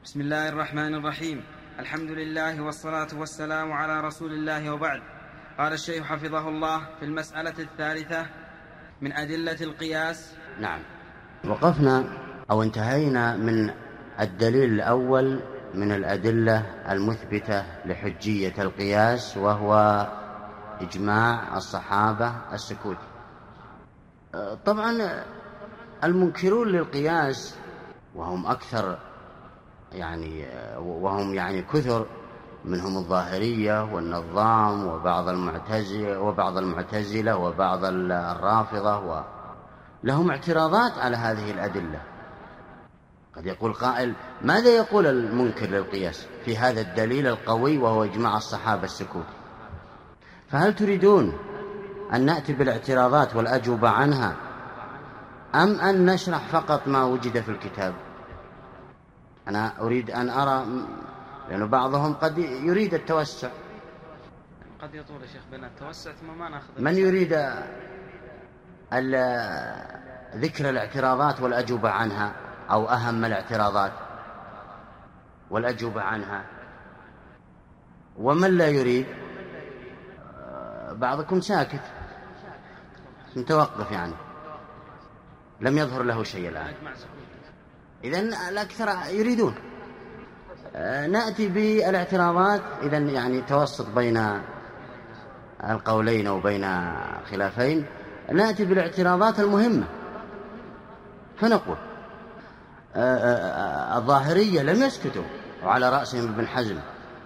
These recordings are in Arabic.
بسم الله الرحمن الرحيم. الحمد لله والصلاة والسلام على رسول الله، وبعد. قال الشيخ حفظه الله في المسألة الثالثة من أدلة القياس. نعم، وقفنا أو انتهينا من الدليل الأول من الأدلة المثبتة لحجية القياس، وهو إجماع الصحابة السكوت. طبعا المنكرون للقياس وهم أكثر، وهم كثر، منهم الظاهرية والنظام وبعض المعتزلة وبعض الرافضة، لهم اعتراضات على هذه الأدلة. قد يقول قائل: ماذا يقول المنكر للقياس في هذا الدليل القوي وهو إجماع الصحابة السكوت؟ فهل تريدون أن نأتي بالاعتراضات والأجوبة عنها، أم أن نشرح فقط ما وجد في الكتاب؟ أنا أريد أن أرى، لأن بعضهم قد يريد التوسع. قد يطول يا شيخ بنا التوسع ثم ما نأخذ. من يريد ذكر الاعتراضات والأجوبة عنها، أو أهم الاعتراضات والأجوبة عنها؟ ومن لا يريد؟ بعضكم ساكت متوقف، لم يظهر له شيء الآن. إذن الأكثر يريدون. نأتي بالاعتراضات، إذن توسط بين القولين وبين خلافين. نأتي بالاعتراضات المهمة، فنقول: الظاهرية لم يسكتوا، وعلى رأسهم ابن حزم،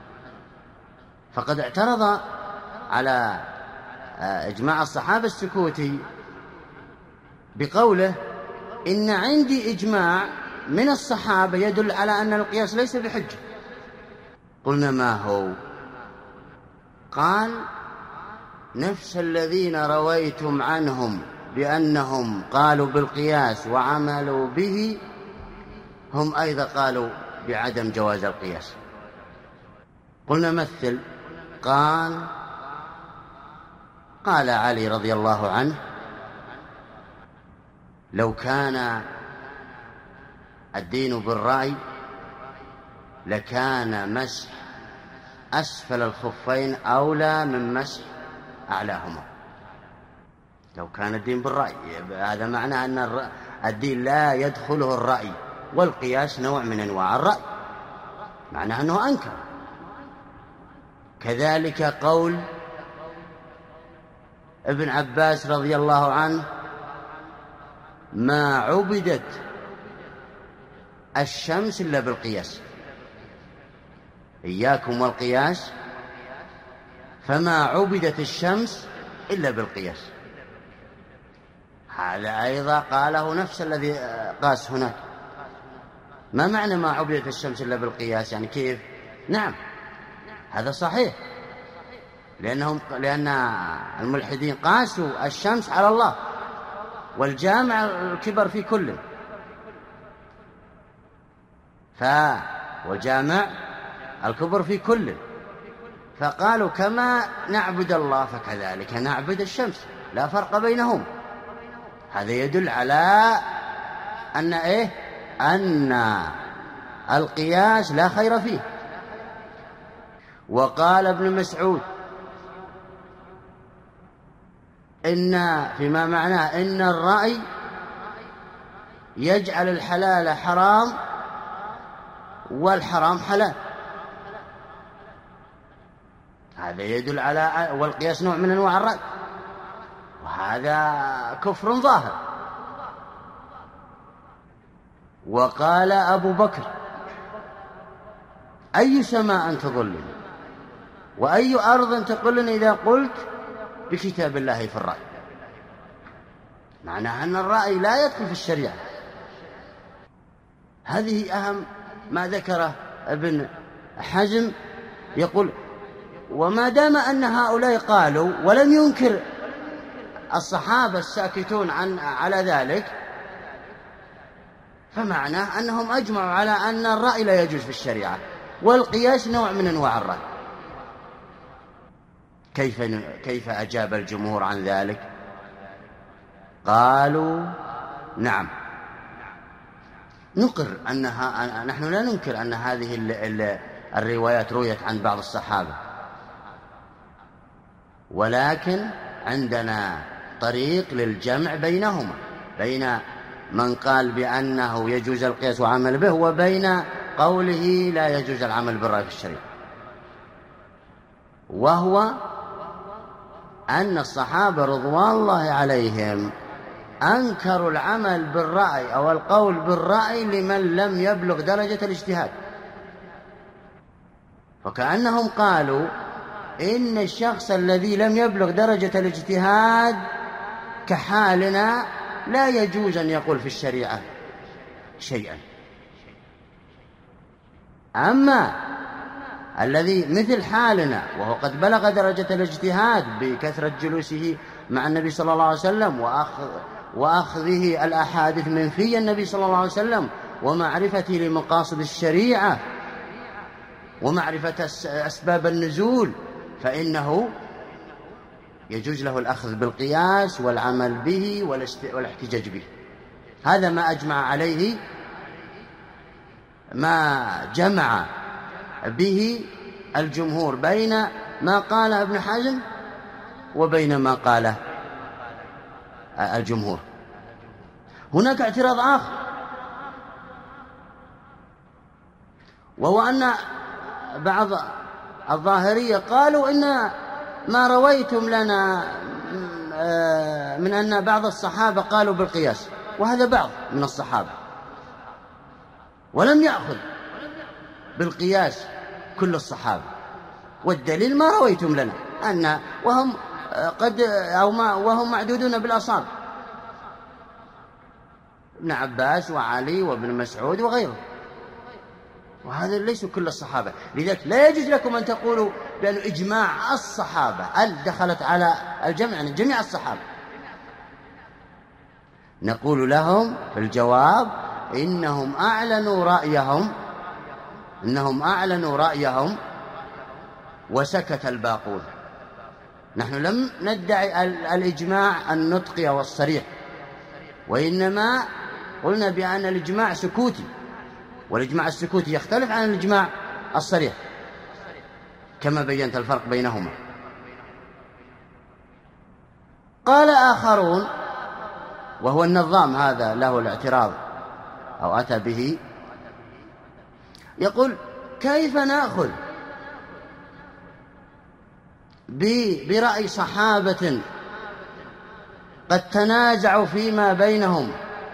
فقد اعترض على إجماع الصحابة السكوتي بقوله: إن عندي إجماع من الصحابة يدل على أن القياس ليس بحجة. قلنا: ما هو؟ قال: نفس الذين رويتم عنهم بأنهم قالوا بالقياس وعملوا به، هم أيضا قالوا بعدم جواز القياس. قلنا: مثل. قال علي رضي الله عنه: لو كان الدين بالرأي لكان مسح أسفل الخفين أولى من مسح أعلاهما. لو كان الدين بالرأي، هذا معنى أن الدين لا يدخله الرأي، والقياس نوع من أنواع الرأي، معنى أنه أنكر. كذلك قول ابن عباس رضي الله عنه: ما عبدت الشمس إلا بالقياس، إياكم والقياس، فما عبدت الشمس إلا بالقياس. هذا أيضا قاله نفس الذي قاس هناك. ما معنى ما عبدت الشمس إلا بالقياس؟ كيف؟ نعم، هذا صحيح، لأن الملحدين قاسوا الشمس على الله، والجامع الكبر في كل، والجامع الكبر في كل، فقالوا كما نعبد الله فكذلك نعبد الشمس، لا فرق بينهم. هذا يدل على أن القياس لا خير فيه. وقال ابن مسعود فيما معناه إن الرأي يجعل الحلال حرام والحرام حلال. هذا يدل على، والقياس نوع من أنواع الرأي، وهذا كفر ظاهر. وقال أبو بكر: أي سماء تظلني وأي أرض تقلني إذا قلت بكتاب الله في الرأي. معناه أن الرأي لا يدخل في الشريعة. هذه أهم ما ذكره ابن حزم. يقول: وما دام أن هؤلاء قالوا ولم ينكر الصحابة الساكتون على ذلك، فمعناه أنهم أجمعوا على أن الرأي لا يجوز في الشريعة، والقياس نوع من أنواع الرأي. كيف أجاب الجمهور عن نقر أنها، نحن لا ننكر أن هذه الروايات رويت عن بعض الصحابة، ولكن عندنا طريق للجمع بينهما، بين من قال بأنه يجوز القياس وعمل به، وبين قوله لا يجوز العمل بالرأي في الشريعة، وهو أن الصحابة رضوان الله عليهم أنكروا العمل بالرأي أو القول بالرأي لمن لم يبلغ درجة الاجتهاد، فكأنهم قالوا إن الشخص الذي لم يبلغ درجة الاجتهاد كحالنا لا يجوز أن يقول في الشريعة شيئا، أما الذي مثل حالنا وهو قد بلغ درجة الاجتهاد بكثرة جلوسه مع النبي صلى الله عليه وسلم وأخذه الأحاديث من في النبي صلى الله عليه وسلم ومعرفته لمقاصد الشريعة ومعرفة أسباب النزول، فإنه يجوز له الأخذ بالقياس والعمل به والاحتجاج به. هذا ما أجمع عليه، ما جمع به الجمهور بين ما قال ابن حزم وبين ما قاله الجمهور. هناك اعتراض آخر، وهو أن بعض الظاهرية قالوا إن ما رويتم لنا من أن بعض الصحابة قالوا بالقياس، وهذا بعض من الصحابة، ولم يأخذ بالقياس كل الصحابة، والدليل ما رويتم لنا أن وهم معدودون بالأصابع، ابن عباس وعلي وابن مسعود وغيره، وهذا ليس كل الصحابة. لذلك لا يجوز لكم أن تقولوا بأن إجماع الصحابة دخلت على الجمع، يعني جميع الصحابة. نقول لهم في الجواب إنهم أعلنوا رأيهم وسكت الباقون. نحن لم ندعي الإجماع النطقي والصريح، وإنما قلنا بأن الإجماع سكوتي، والإجماع السكوتي يختلف عن الإجماع الصريح كما بينت الفرق بينهما. قال آخرون، وهو النظام هذا له الاعتراض أو أتى به، يقول كيف نأخذ برأي صحابة قد تنازعوا فيما بينهم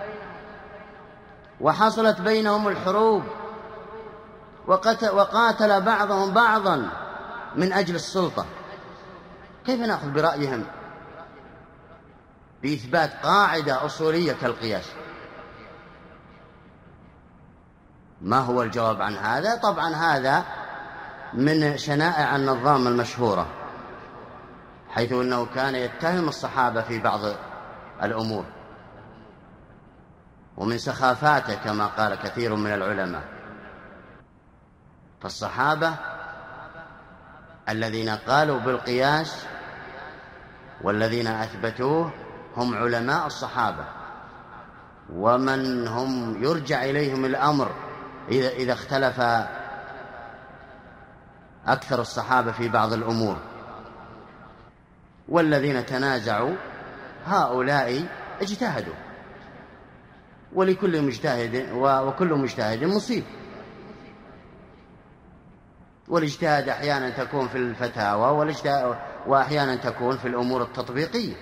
وحصلت بينهم الحروب وقاتل بعضهم بعضا من أجل السلطة، كيف نأخذ برأيهم بإثبات قاعدة أصولية كالقياس؟ ما هو الجواب عن هذا؟ طبعا هذا من شنائع النظام المشهورة، حيث أنه كان يتهم الصحابة في بعض الأمور، ومن سخافاته كما قال كثير من العلماء. فالصحابة الذين قالوا بالقياس والذين أثبتوه هم علماء الصحابة، ومن هم يرجع إليهم الأمر إذا اختلف أكثر الصحابة في بعض الأمور. والذين تنازعوا هؤلاء اجتهدوا، ولكل مجتهد وكل مجتهد مصيب، والاجتهاد أحيانا تكون في الفتاوى وأحيانا تكون في الأمور التطبيقية.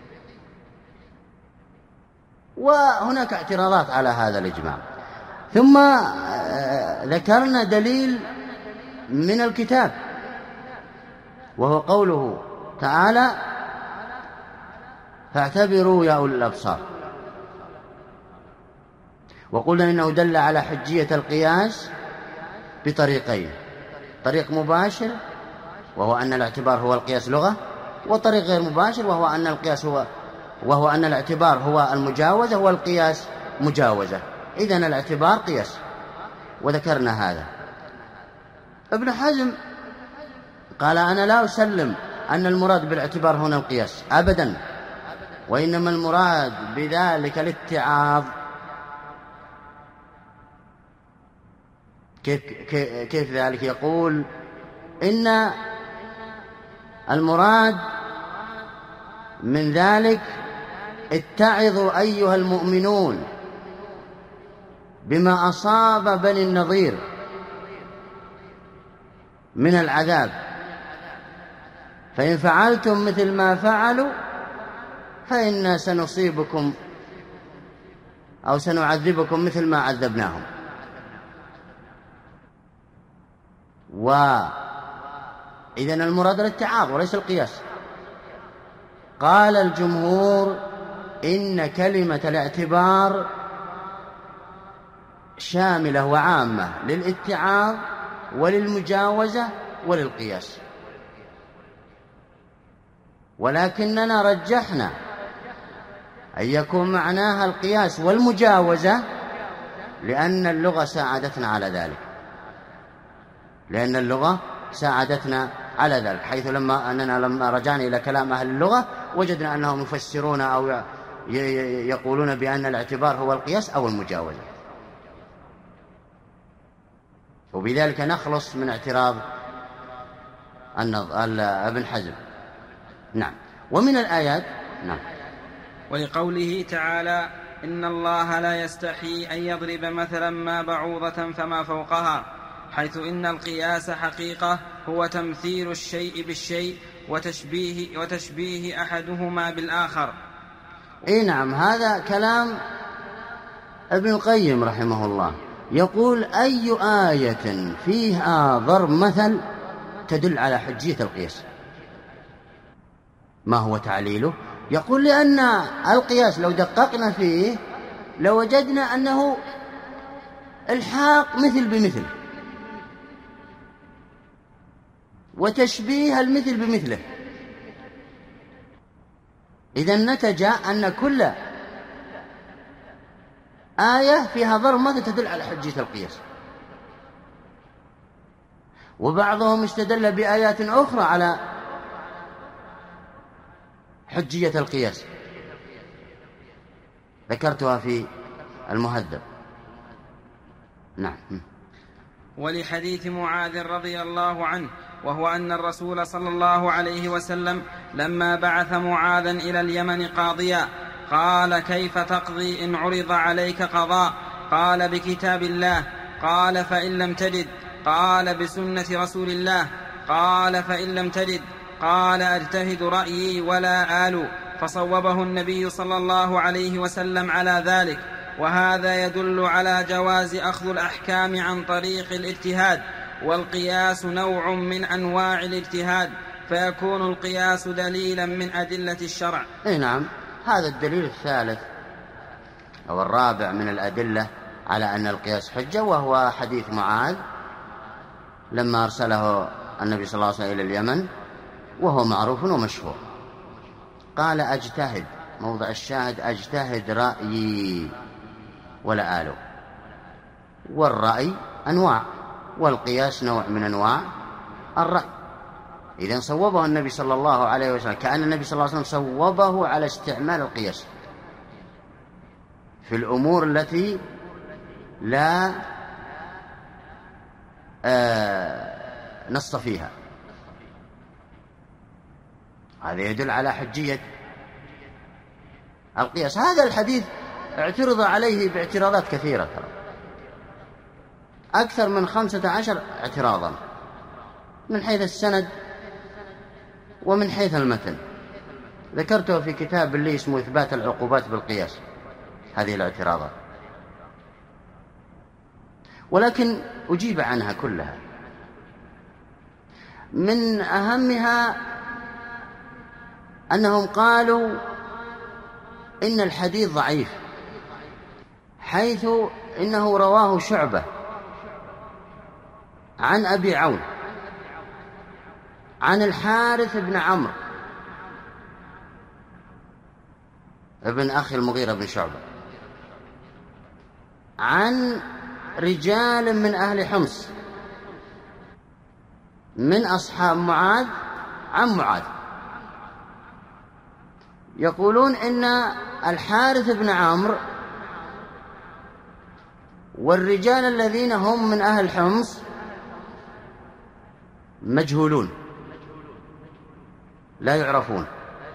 وهناك اعتراضات على هذا الإجماع. ثم ذكرنا دليل من الكتاب، وهو قوله تعالى فاعتبروا يا أولي الأبصار. وقلنا إنه دل على حجية القياس بطريقين: طريق مباشر وهو أن الاعتبار هو القياس لغة، وطريق غير مباشر وهو أن الاعتبار هو المجاوزة والقياس مجاوزة. إذن الاعتبار قياس، وذكرنا هذا. ابن حزم قال أنا لا أسلم أن المراد بالاعتبار هنا القياس أبدا، وإنما المراد بذلك الاتعاظ، كيف ذلك؟ يقول إن المراد من ذلك اتعظوا أيها المؤمنون بما أصاب بني النضير من العذاب، فإن فعلتم مثل ما فعلوا فإنا سنصيبكم أو سنعذبكم مثل ما عذبناهم. وإذن المراد الاتعاظ وليس القياس. قال الجمهور إن كلمة الاعتبار شاملة وعامة للاتعاظ وللمجاوزة وللقياس، ولكننا رجحنا أن يكون معناها القياس والمجاوزة لأن اللغة ساعدتنا على ذلك، على ذلك، حيث لما رجعنا إلى كلام أهل اللغة وجدنا أنهم يفسرون أو يقولون بأن الاعتبار هو القياس أو المجاوزة، وبذلك نخلص من اعتراض ابن حزم. نعم. ومن الآيات نعم. ولقوله تعالى إن الله لا يستحي أن يضرب مثلا ما بعوضة فما فوقها، حيث إن القياس حقيقة هو تمثيل الشيء بالشيء وتشبيه أحدهما بالآخر. نعم، هذا كلام ابن القيم رحمه الله. يقول أي آية فيها ضرب مثل تدل على حجية القياس. ما هو تعليله؟ يقول لأن القياس لو دققنا فيه لوجدنا أنه الحاق مثل بمثل وتشبيه المثل بمثله، إذن نتج أن كل آية فيها ضرب مثل تدل على حجية القياس. وبعضهم استدل بآيات أخرى على حجية القياس، ذكرتها في المهذب. نعم. ولحديث معاذ رضي الله عنه، وهو أن الرسول صلى الله عليه وسلم لما بعث معاذا إلى اليمن قاضيا قال كيف تقضي إن عرض عليك قضاء؟ قال بكتاب الله. قال فإن لم تجد؟ قال بسنة رسول الله. قال فإن لم تجد؟ قال أجتهد رأيي ولا آل. فصوبه النبي صلى الله عليه وسلم على ذلك. وهذا يدل على جواز أخذ الأحكام عن طريق الاجتهاد، والقياس نوع من أنواع الاجتهاد، فيكون القياس دليلا من أدلة الشرع. نعم، هذا الدليل الثالث أو الرابع من الأدلة على أن القياس حجة، وهو حديث معاذ لما أرسله النبي صلى الله عليه وسلم إلى اليمن، وهو معروف ومشهور. قال أجتهد، موضع الشاهد أجتهد رأيي ولا آله. والرأي أنواع، والقياس نوع من أنواع الرأي. إذن صوبه النبي صلى الله عليه وسلم، كأن النبي صلى الله عليه وسلم صوبه على استعمال القياس في الأمور التي لا نص فيها. هذا يدل على حجية القياس. هذا الحديث اعترض عليه باعتراضات كثيرة، أكثر من 15 اعتراضا، من حيث السند ومن حيث المتن. ذكرته في كتاب اللي اسمه إثبات العقوبات بالقياس، هذه الاعتراضات، ولكن أجيب عنها كلها. من أهمها أنهم قالوا إن الحديث ضعيف، حيث إنه رواه شعبة عن أبي عون عن الحارث بن عمرو ابن أخي المغيرة بن شعبة عن رجال من أهل حمص من أصحاب معاذ عن معاذ، يقولون إن الحارث بن عمرو والرجال الذين هم من أهل حمص مجهولون لا يعرفون،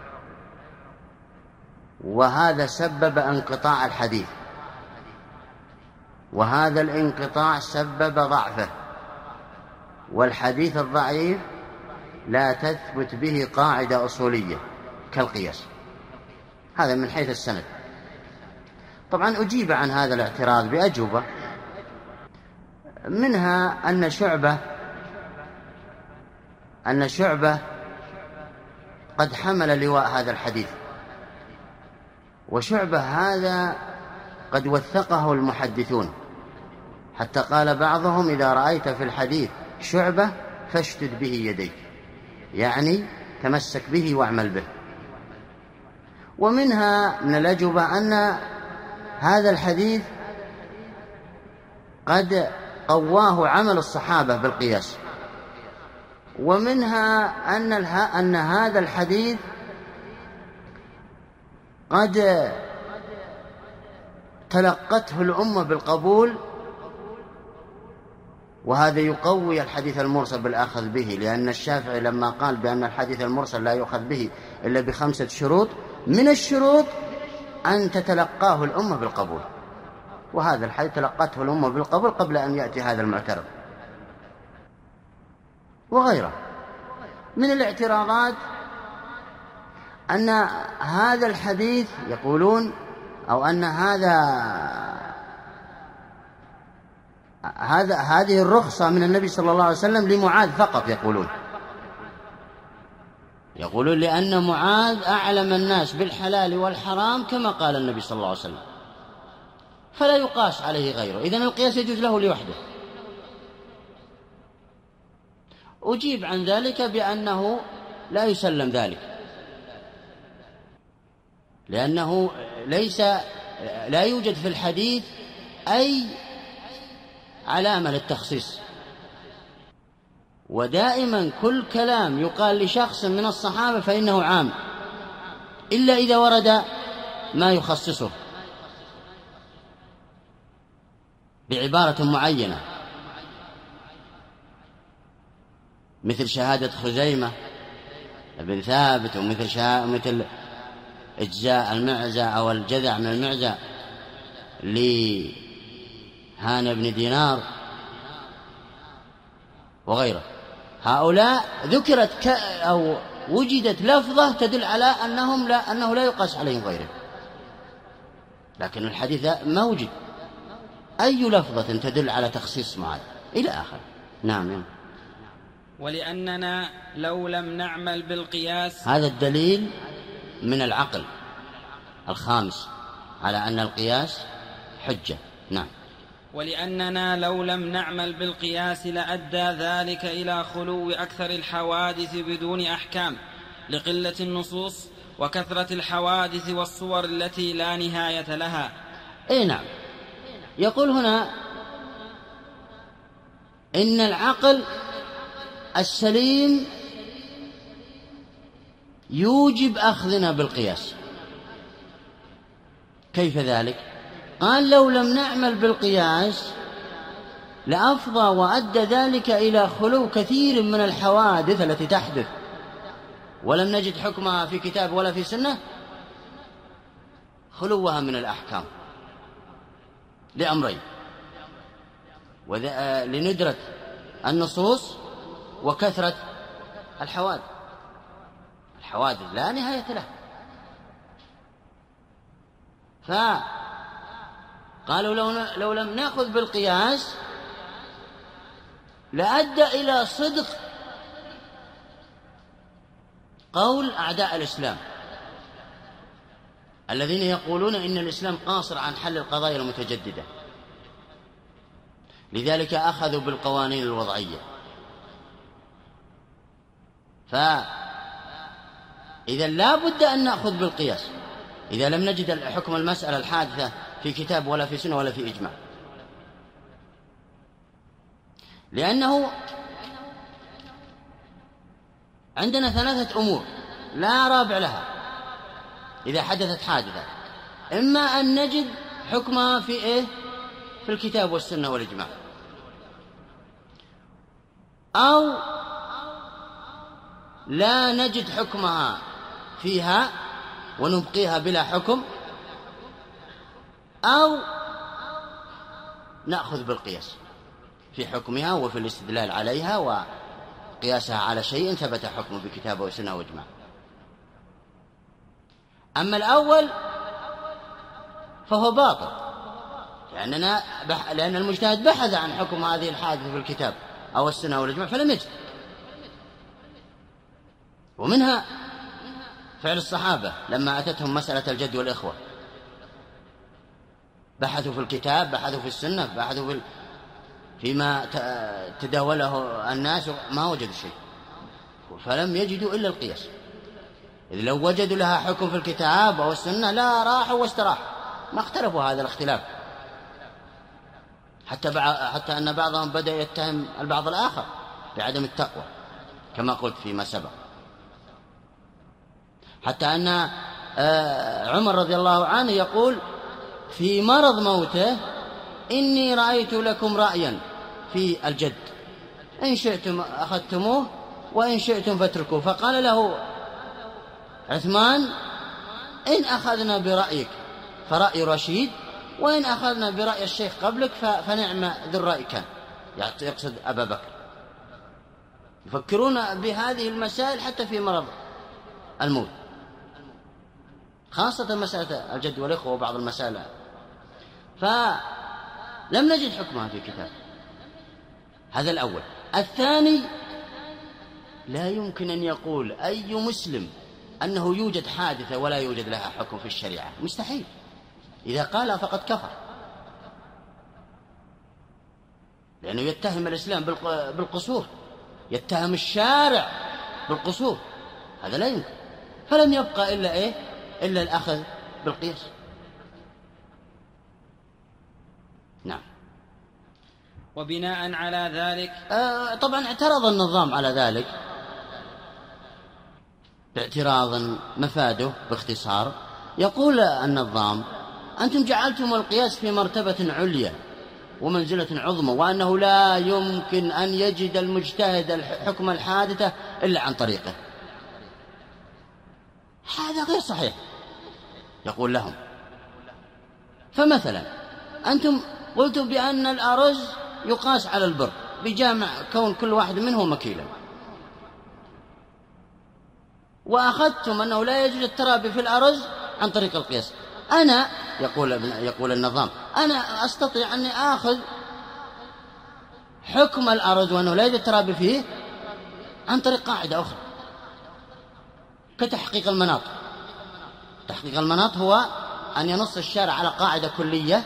وهذا سبب انقطاع الحديث، وهذا الانقطاع سبب ضعفه، والحديث الضعيف لا تثبت به قاعدة أصولية كالقياس. هذا من حيث السند. طبعا أجيب عن هذا الاعتراض بأجوبة، منها أن شعبة قد حمل لواء هذا الحديث، وشعبة هذا قد وثقه المحدثون، حتى قال بعضهم: إذا رأيت في الحديث شعبة فاشتد به يديك، يعني تمسك به واعمل به. ومنها من الأجوبة أن هذا الحديث قد قواه عمل الصحابة بالقياس، ومنها أن هذا الحديث قد تلقته الأمة بالقبول، وهذا يقوي الحديث المرسل بالأخذ به، لأن الشافعي لما قال بأن الحديث المرسل لا يؤخذ به إلا ب5 شروط، من الشروط أن تتلقاه الأمة بالقبول، وهذا الحديث تلقته الأمة بالقبول قبل أن يأتي هذا المعترض. وغيره من الاعتراضات أن هذا الحديث يقولون، أو أن هذه الرخصة من النبي صلى الله عليه وسلم لمعاذ فقط. يقولون لأن معاذ أعلم الناس بالحلال والحرام كما قال النبي صلى الله عليه وسلم، فلا يقاس عليه غيره، إذن القياس يجوز له لوحده. أجيب عن ذلك بأنه لا يسلم ذلك، لأنه لا يوجد في الحديث أي علامة للتخصيص، ودائما كل كلام يقال لشخص من الصحابة فإنه عام، إلا إذا ورد ما يخصصه بعبارة معينة، مثل شهادة خزيمة بن ثابت، ومثل إجزاء المعزة أو الجذع من المعزة لهان بن دينار وغيره. هؤلاء ذكرت أو وجدت لفظة تدل على أنه لا يقاس عليهم غيره، لكن الحديث ما وجد أي لفظة تدل على تخصيص معاذ إلى آخر. نعم. ولأننا لو لم نعمل بالقياس، هذا الدليل من العقل الخامس على أن القياس حجة. نعم. ولأننا لو لم نعمل بالقياس لأدى ذلك إلى خلو أكثر الحوادث بدون أحكام، لقلة النصوص وكثرة الحوادث والصور التي لا نهاية لها. نعم. يقول هنا إن العقل السليم يوجب أخذنا بالقياس. كيف ذلك؟ قال: لو لم نعمل بالقياس لأفضى وأدى ذلك إلى خلو كثير من الحوادث التي تحدث ولم نجد حكمها في كتاب ولا في سنة، خلوها من الأحكام لأمرين: لندرة النصوص وكثرة الحوادث لا نهاية لها. فقالوا لو لم نأخذ بالقياس لأدى إلى صدق قول أعداء الإسلام الذين يقولون إن الإسلام قاصر عن حل القضايا المتجددة، لذلك أخذوا بالقوانين الوضعية. فإذا لا بد أن نأخذ بالقياس إذا لم نجد حكم المسألة الحادثة في كتاب ولا في سنة ولا في إجماع، لأنه عندنا 3 أمور لا رابع لها إذا حدثت حادثة: إما أن نجد حكمها في الكتاب والسنة والإجماع، أو لا نجد حكمها فيها ونبقيها بلا حكم، أو نأخذ بالقياس في حكمها وفي الاستدلال عليها وقياسها على شيء ثبت حكمه بكتاب وسنة وإجماع. أما الأول فهو باطل، لأن المجتهد بحث عن حكم هذه الحادثة في الكتاب أو السنة والإجماع فلم يجد. ومنها فعل الصحابة لما أتتهم مسألة الجد والإخوة، بحثوا في الكتاب، بحثوا في السنة، بحثوا فيما تداوله الناس، ما وجدوا شيء، فلم يجدوا إلا القياس. إذ لو وجدوا لها حكم في الكتاب أو السنة لا راحوا واستراحوا، ما اختلفوا هذا الاختلاف، حتى أن بعضهم بدأ يتهم البعض الآخر بعدم التقوى كما قلت فيما سبق، حتى أن عمر رضي الله عنه يقول في مرض موته: إني رأيت لكم رأيا في الجد، إن شئتم أخذتموه وإن شئتم فاتركوه. فقال له عثمان: إن أخذنا برأيك فرأي رشيد، وإن أخذنا برأي الشيخ قبلك فنعم ذو الرأي كان، يقصد أبا بكر. يفكرون بهذه المسائل حتى في مرض الموت، خاصة مسألة الجد والإخوة وبعض المسائل، فلم نجد حكمها في كتاب. هذا الأول. الثاني: لا يمكن أن يقول أي مسلم أنه يوجد حادثة ولا يوجد لها حكم في الشريعة، مستحيل. إذا قال فقد كفر، لأنه يتهم الإسلام بالقصور، يتهم الشارع بالقصور، هذا لا يمكن. فلم يبقى إلا الأخذ بالقياس. نعم. وبناء على ذلك طبعا اعترض النظام على ذلك باعتراض مفاده باختصار. يقول النظام: أنتم جعلتم القياس في مرتبة عليا ومنزلة عظمى، وأنه لا يمكن أن يجد المجتهد الحكم الحادثة إلا عن طريقه. هذا غير صحيح، يقول لهم. فمثلا أنتم قلتم بأن الأرز يقاس على البر بجامع كون كل واحد منه مكيلا، وأخذتم أنه لا يجوز الترابي في الأرز عن طريق القياس. أنا يقول النظام: أنا أستطيع أني آخذ حكم الأرز وأنه لا يجوز الترابي فيه عن طريق قاعدة أخرى كتحقيق المناط. تحقيق المناط هو أن ينص الشارع على قاعدة كلية،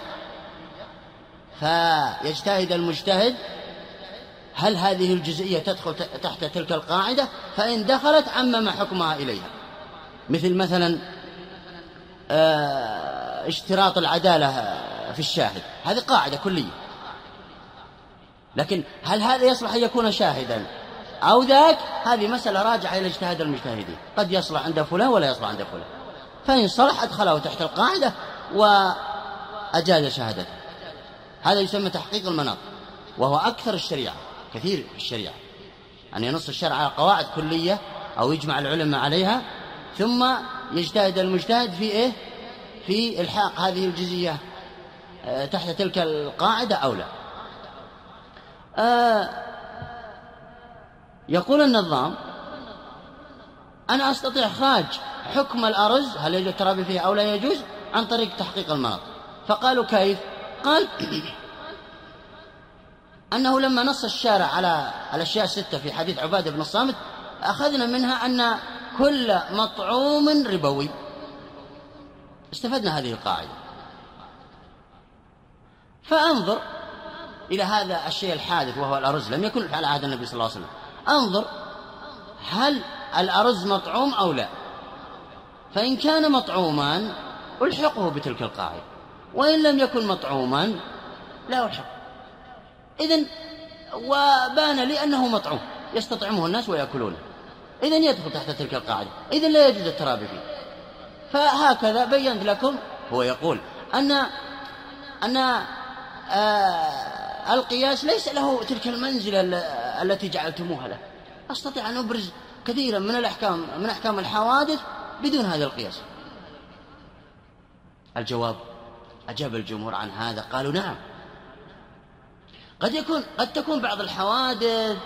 فيجتهد المجتهد هل هذه الجزئية تدخل تحت تلك القاعدة، فإن دخلت عمم حكمها إليها. مثلا اشتراط العدالة في الشاهد، هذه قاعدة كلية، لكن هل هذا يصلح أن يكون شاهدا أو ذاك، هذه مسألة راجعة إلى اجتهاد المجتهدين، قد يصلح عند فلان ولا يصلح عند فلان، فإن صلح أدخله تحت القاعدة وأجاز شهادته. هذا يسمى تحقيق المناط، وهو أكثر الشريعة، كثير في الشريعة أن ينص الشرع على قواعد كلية أو يجمع العلماء عليها، ثم يجتهد المجتهد في إلحاق هذه الجزئية تحت تلك القاعدة أو لا. يقول النظام: أنا أستطيع إخراج حكم الأرز هل يجوز الترابي فيه أو لا يجوز عن طريق تحقيق المناط. فقالوا: كيف؟ قال: أنه لما نص الشارع على الأشياء الستة في حديث عبادة بن الصامت، أخذنا منها أن كل مطعوم ربوي. استفدنا هذه القاعدة. فأنظر إلى هذا الشيء الحادث وهو الأرز، لم يكن على عهد النبي صلى الله عليه وسلم. أنظر هل الأرز مطعوم أو لا، فإن كان مطعوما ألحقه بتلك القاعدة، وإن لم يكن مطعوما لا ألحقه. إذن وبان لي أنه مطعوم يستطعمه الناس ويأكلونه، إذن يدخل تحت تلك القاعدة، إذن لا يجوز الترابي فيه. فهكذا بينت لكم. هو يقول أن القياس ليس له تلك المنزلة التي جعلتموها له. أستطيع أن أبرز كثيرا من الأحكام من أحكام الحوادث بدون هذا القياس. الجواب: أجاب الجمهور عن هذا، قالوا: نعم، قد تكون بعض الحوادث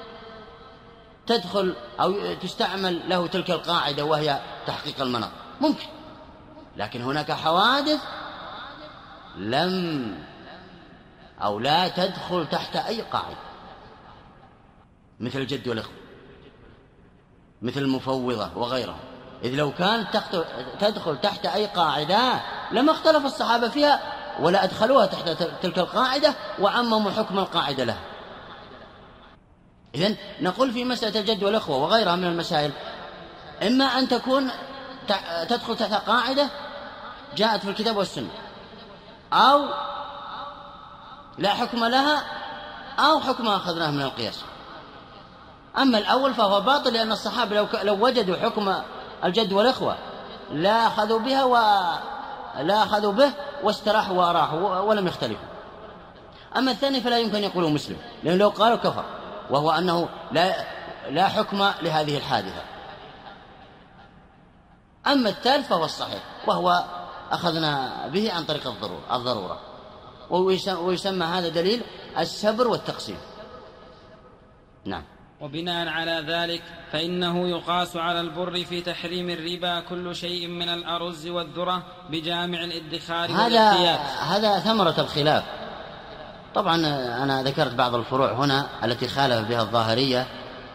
تدخل أو تستعمل له تلك القاعدة وهي تحقيق المناط، ممكن، لكن هناك حوادث لا تدخل تحت أي قاعدة، مثل الجد والإخوة، مثل المفوضة وغيرها، إذ لو كانت تدخل تحت أي قاعدة لما اختلف الصحابة فيها ولا أدخلوها تحت تلك القاعدة وعمموا حكم القاعدة لها. إذن نقول في مسألة الجد والإخوة وغيرها من المسائل، إما أن تدخل تحت قاعدة جاءت في الكتاب والسنة، أو لا حكم لها، أو حكم أخذناه من القياس. أما الأول فهو باطل، لأن الصحابة لو وجدوا حكم الجد والإخوة لا أخذوا به واستراحوا وأراحوا ولم يختلفوا. أما الثاني فلا يمكن يقوله مسلم، لأنه لو قالوا كفر، وهو أنه لا حكم لهذه الحادثة. أما الثالث فهو الصحيح، وهو أخذنا به عن طريق الضرورة، ويسمى هذا دليل السبر والتقسيم. نعم. وبناء على ذلك فإنه يقاس على البر في تحريم الربا كل شيء من الأرز والذرة بجامع الادخار والاحتياط. هذا ثمرة الخلاف. طبعا أنا ذكرت بعض الفروع هنا التي خالف بها الظاهرية،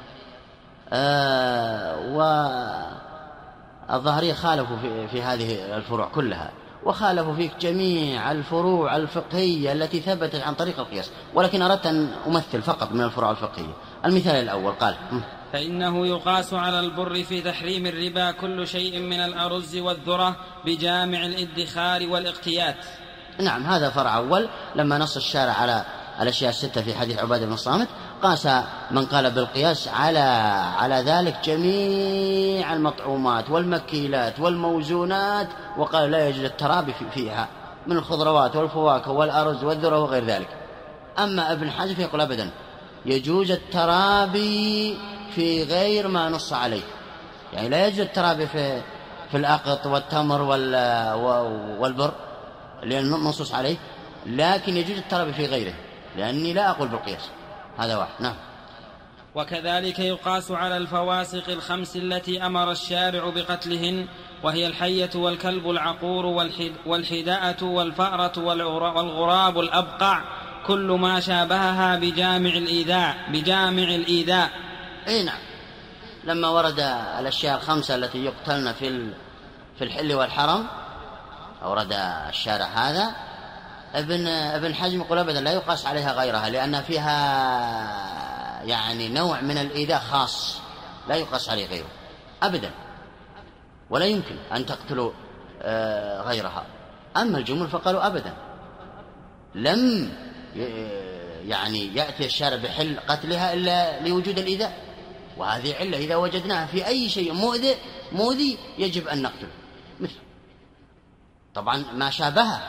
والظاهرية خالفوا في هذه الفروع كلها، وخالفوا في جميع الفروع الفقهية التي ثبتت عن طريق القياس، ولكن أردت أن أمثل فقط من الفروع الفقهية. المثال الأول قال: فإنه يقاس على البر في تحريم الربا كل شيء من الأرز والذرة بجامع الادخار والاقتيات. نعم، هذا فرع أول. لما نص الشارع على الأشياء الستة في حديث عبادة بن الصامت، قاس من قال بالقياس على ذلك جميع المطعومات والمكيلات والموزونات، وقال لا يجوز الترابي فيها من الخضروات والفواكه والأرز والذرة وغير ذلك. أما ابن حزم فيقول أبدا يجوز الترابي في غير ما نص عليه، يعني لا يجوز الترابي في الأقط والتمر والبر لأن نصوص عليه، لكن يجوز الترابي في غيره، لأني لا أقول بالقياس. هذا واحد. نعم. وكذلك يقاس على الفواسق الخمس التي أمر الشارع بقتلهن، وهي الحية والكلب العقور والحداءة والفأرة والغراب الأبقع، كل ما شابهها بجامع الإيذاء. أي نعم. لما ورد الأشياء الخمسة التي يقتلن في الحل والحرم، أورد الشارع هذا. ابن حزم يقول أبدا لا يقاس عليها غيرها، لأن فيها يعني نوع من الإيذاء خاص لا يقاس عليه غيره أبدا، ولا يمكن أن تقتلوا غيرها. أما الجمهور فقالوا أبدا لم يعني يأتي الشارع بحل قتلها إلا لوجود الإيذاء، وهذه علة إذا وجدناها في أي شيء مؤذي يجب أن نقتله، مثل طبعا ما شابهها،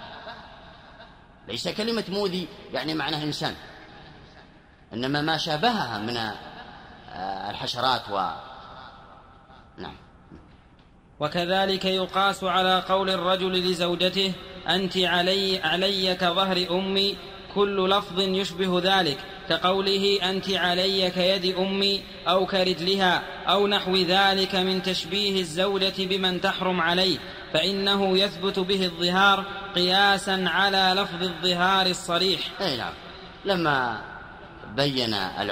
ليس كلمة مؤذي يعني معناها إنسان، إنما ما شابهها من الحشرات نعم. وكذلك يقاس على قول الرجل لزوجته: أنت علي كظهر أمي، كل لفظ يشبه ذلك، كقوله أنت علي كيد أمي أو كرجلها أو نحو ذلك من تشبيه الزوجة بمن تحرم عليه، فإنه يثبت به الظهار قياسا على لفظ الظهار الصريح. أي نعم. لما بين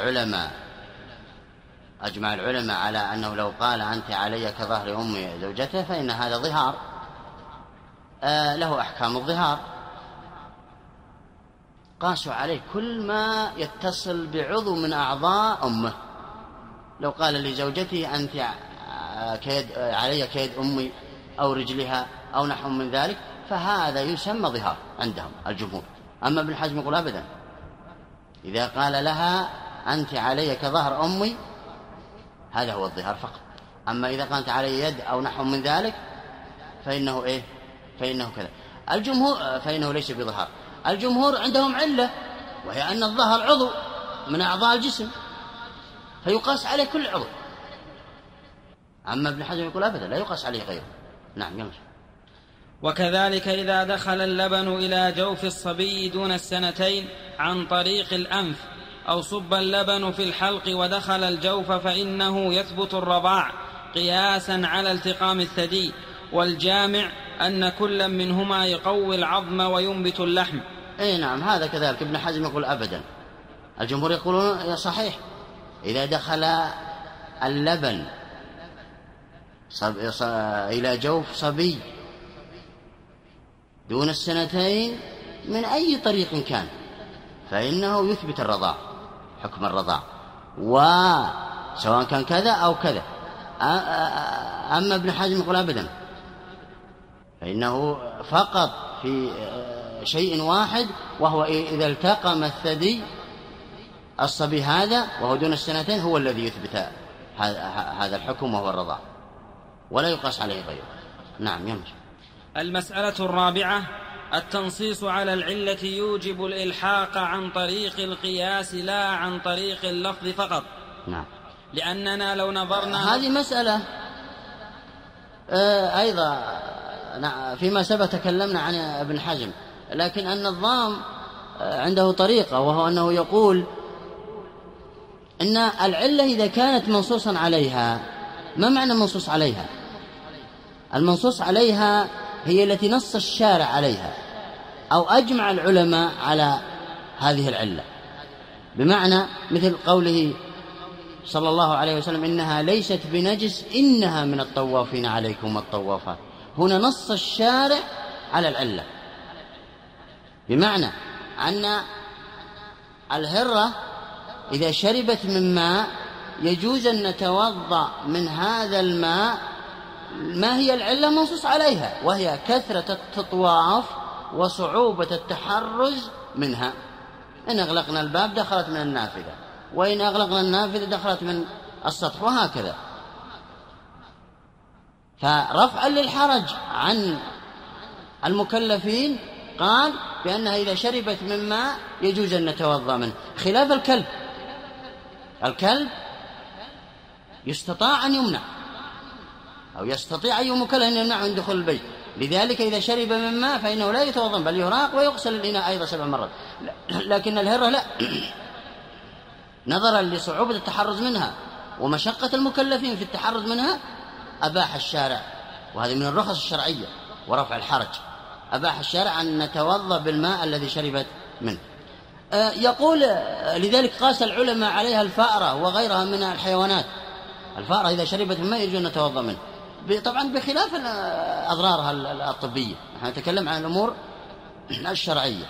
أجمع العلماء على أنه لو قال أنت علي كظهر أمي زوجته فإن هذا ظهار له أحكام الظهار، قاسوا عليه كل ما يتصل بعضو من أعضاء أمه. لو قال لزوجته أنت علي كيد أمي أو رجلها أو نحو من ذلك فهذا يسمى ظهار عندهم الجمهور. أما ابن حزم يقول أبدا، إذا قال لها أنت علي كظهر أمي هذا هو الظهار فقط. أما إذا قالت علي يد أو نحو من ذلك فإنه كذا. الجمهور فإنه ليس بظهار. الجمهور عندهم علة، وهي أن الظهر عضو من أعضاء الجسم فيقاس عليه كل عضو. أما ابن حزم يقول أبدا لا يقاس عليه غيره. نعم يمشي. وكذلك إذا دخل اللبن إلى جوف الصبي دون السنتين عن طريق الأنف، أو صب اللبن في الحلق ودخل الجوف، فإنه يثبت الرضاع قياسا على التقام الثدي. والجامع أن كل منهما يقوي العظم وينبت اللحم. أي نعم، هذا كذلك ابن حزم يقول أبدا. الجمهور يقولون صحيح إذا دخل اللبن إلى جوف صبي دون السنتين من أي طريق كان فإنه يثبت الرضاع، حكم الرضاع، وسواء كان كذا أو كذا. أما ابن حزم يقول أبدا، فإنه فقط في شيء واحد، وهو إذا التقم الثدي الصبي هذا وهو دون السنتين هو الذي يثبت هذا الحكم وهو الرضاع، ولا يقاس عليه غيره. نعم يمشي. المسألة الرابعة: التنصيص على العلة يوجب الإلحاق عن طريق القياس لا عن طريق اللفظ فقط. نعم. لأننا لو نظرنا هذه مسألة أيضا فيما سبق تكلمنا عن ابن حزم، لكن النظام عنده طريقة، وهو أنه يقول إن العلة إذا كانت منصوصا عليها. ما معنى منصوص عليها؟ المنصوص عليها هي التي نص الشارع عليها أو أجمع العلماء على هذه العلة، بمعنى مثل قوله صلى الله عليه وسلم: إنها ليست بنجس إنها من الطوافين عليكم الطوافات. هنا نص الشارع على العلة، بمعنى أن الهرة إذا شربت من ماء يجوز أن نتوضأ من هذا الماء. ما هي العلة منصوص عليها؟ وهي كثرة التطواف وصعوبة التحرز منها. إن أغلقنا الباب دخلت من النافذة، وإن أغلقنا النافذة دخلت من السطح، وهكذا. فرفعا للحرج عن المكلفين قال بأنها إذا شربت من ماء يجوز أن نتوضأ منه، خلاف الكلب. الكلب يستطاع أن يمنع، أو يستطيع أي مكلف أن يمنع من دخول البيت، لذلك إذا شرب من ماء فإنه لا يتوضأ بل يراق ويغسل الإناء أيضا 7 مرات. لكن الهرة لا، نظرا لصعوبة التحرز منها ومشقة المكلفين في التحرز منها أباح الشارع، وهذه من الرخص الشرعية ورفع الحرج، أباح الشارع أن نتوضأ بالماء الذي شربت منه. يقول لذلك قاس العلماء عليها الفأرة وغيرها من الحيوانات. الفأرة إذا شربت من ماء يجوز أن نتوضأ منه، طبعا بخلاف أضرارها الطبية. نحن نتكلم عن الأمور الشرعية.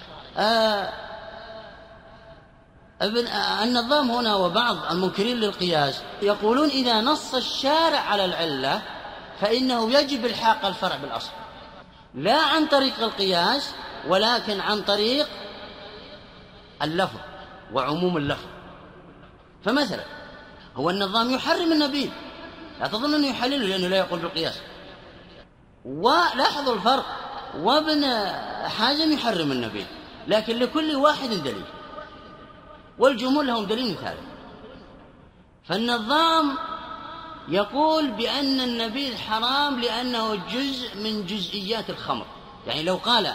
النظام هنا وبعض المنكرين للقياس يقولون إذا نص الشارع على العلة فإنه يجب إلحاق الفرع بالأصل، لا عن طريق القياس ولكن عن طريق اللفظ وعموم اللفظ. فمثلا هو النظام يحرم النبيذ، لا تظن أنه يحلله لأنه لا يقول بالقياس. ولاحظوا الفرق، وابن حازم يحرم النبيذ، لكن لكل واحد دليل، والجمهور لهم دليل ثالث. فالنظام يقول بأن النبيذ حرام لأنه جزء من جزئيات الخمر. يعني لو قال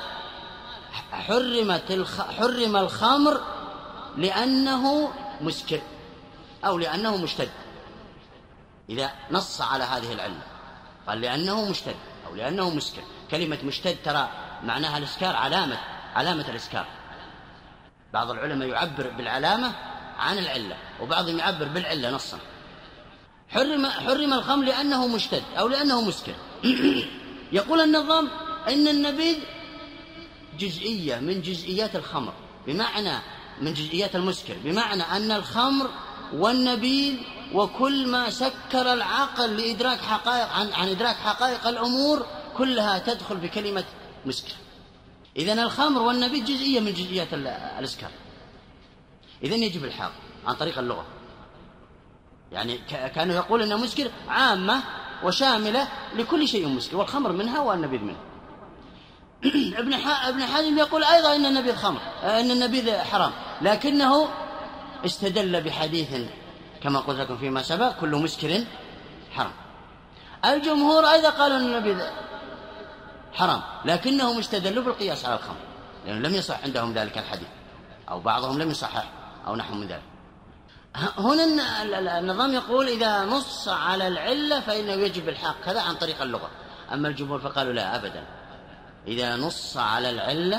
حرم الخمر لأنه مسكر أو لأنه مشتد، إذا نص على هذه العلة قال لأنه مشتد أو لأنه مسكر. كلمة مشتد ترى معناها الإسكار، علامة الإسكار. بعض العلماء يعبر بالعلامة عن العلة، وبعضهم يعبر بالعلة نصا. حرم الخمر لأنه مشتد أو لأنه مسكر. يقول النظام إن النبيذ جزئية من جزئيات الخمر، بمعنى من جزئيات المسكر، بمعنى أن الخمر والنبيذ وكل ما سكر العقل لإدراك حقائق عن إدراك حقائق الأمور كلها تدخل بكلمة مسكر. إذن الخمر والنبيذ جزئية من جزئيات الإسكار، إذن يجب الحاق عن طريق اللغة. يعني كانوا يقول أن مسكر عامة وشاملة لكل شيء مسكر، والخمر منها والنبيذ منها. ابن حزم يقول أيضا إن النبيذ خمر، إن النبيذ حرام، لكنه استدل بحديث كما قلت لكم فيما سبق: كل مسكر حرام. الجمهور أيضا قالوا أن النبيذ حرام، لكنهم استدلوا بالقياس على الخمر، لأنه لم يصح عندهم ذلك الحديث، أو بعضهم لم يصحح أو نحو من ذلك. هنا النظام يقول: إذا نص على العلة فإنه يجب الحاق كذا عن طريق اللغة. أما الجمهور فقالوا: لا أبدا، إذا نص على العلة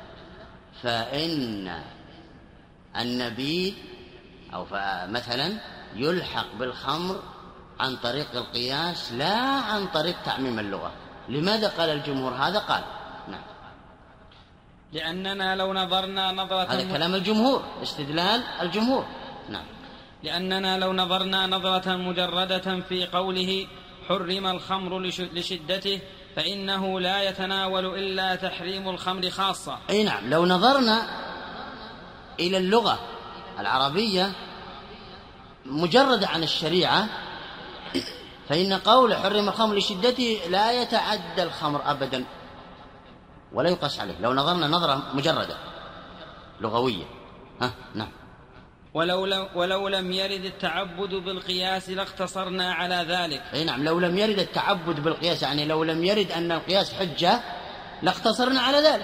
فإن النبيذ أو مثلا يلحق بالخمر عن طريق القياس لا عن طريق تعميم اللغة. لماذا قال الجمهور هذا؟ قال: نعم، لأننا لو نظرنا نظرة، هذا كلام الجمهور، استدلال الجمهور. نعم، لأننا لو نظرنا نظرة مجردة في قوله حرم الخمر لشدته فإنه لا يتناول إلا تحريم الخمر خاصة. أي نعم، لو نظرنا إلى اللغة العربية مجردة عن الشريعة فإن قول حرم الخمر لشدته لا يتعدى الخمر أبدا ولا يقاس عليه، لو نظرنا نظرة مجردة لغوية. نعم. ولو لم يرد التعبد بالقياس لاقتصرنا على ذلك. أي نعم، لو لم يرد التعبد بالقياس، يعني لو لم يرد أن القياس حجة لاقتصرنا على ذلك.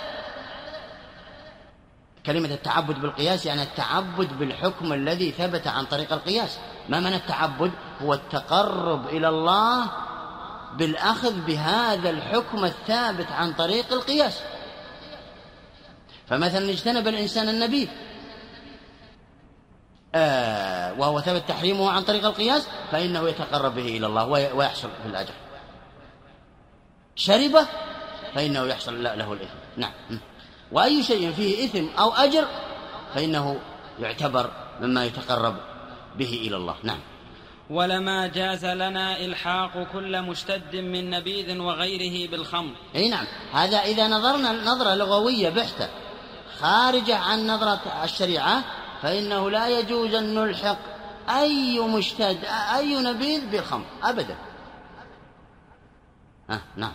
كلمة التعبد بالقياس يعني التعبد بالحكم الذي ثبت عن طريق القياس. ما معنى التعبد؟ هو التقرب إلى الله بالأخذ بهذا الحكم الثابت عن طريق القياس. فمثلا اجتنب الإنسان النبيذ وهو ثبت تحريمه عن طريق القياس فإنه يتقرب به إلى الله ويحصل في الأجر. شربه فإنه يحصل له الإثم. نعم. وأي شيء فيه إثم أو أجر فإنه يعتبر مما يتقرب به إلى الله. نعم. ولما جاز لنا إلحاق كل مشتد من نبيذ وغيره بالخمر. أي نعم، هذا إذا نظرنا نظرة لغوية بحتة خارجة عن نظرة الشريعة فإنه لا يجوز أن نلحق أي مشتد أي نبيذ بالخمر أبدا. نعم.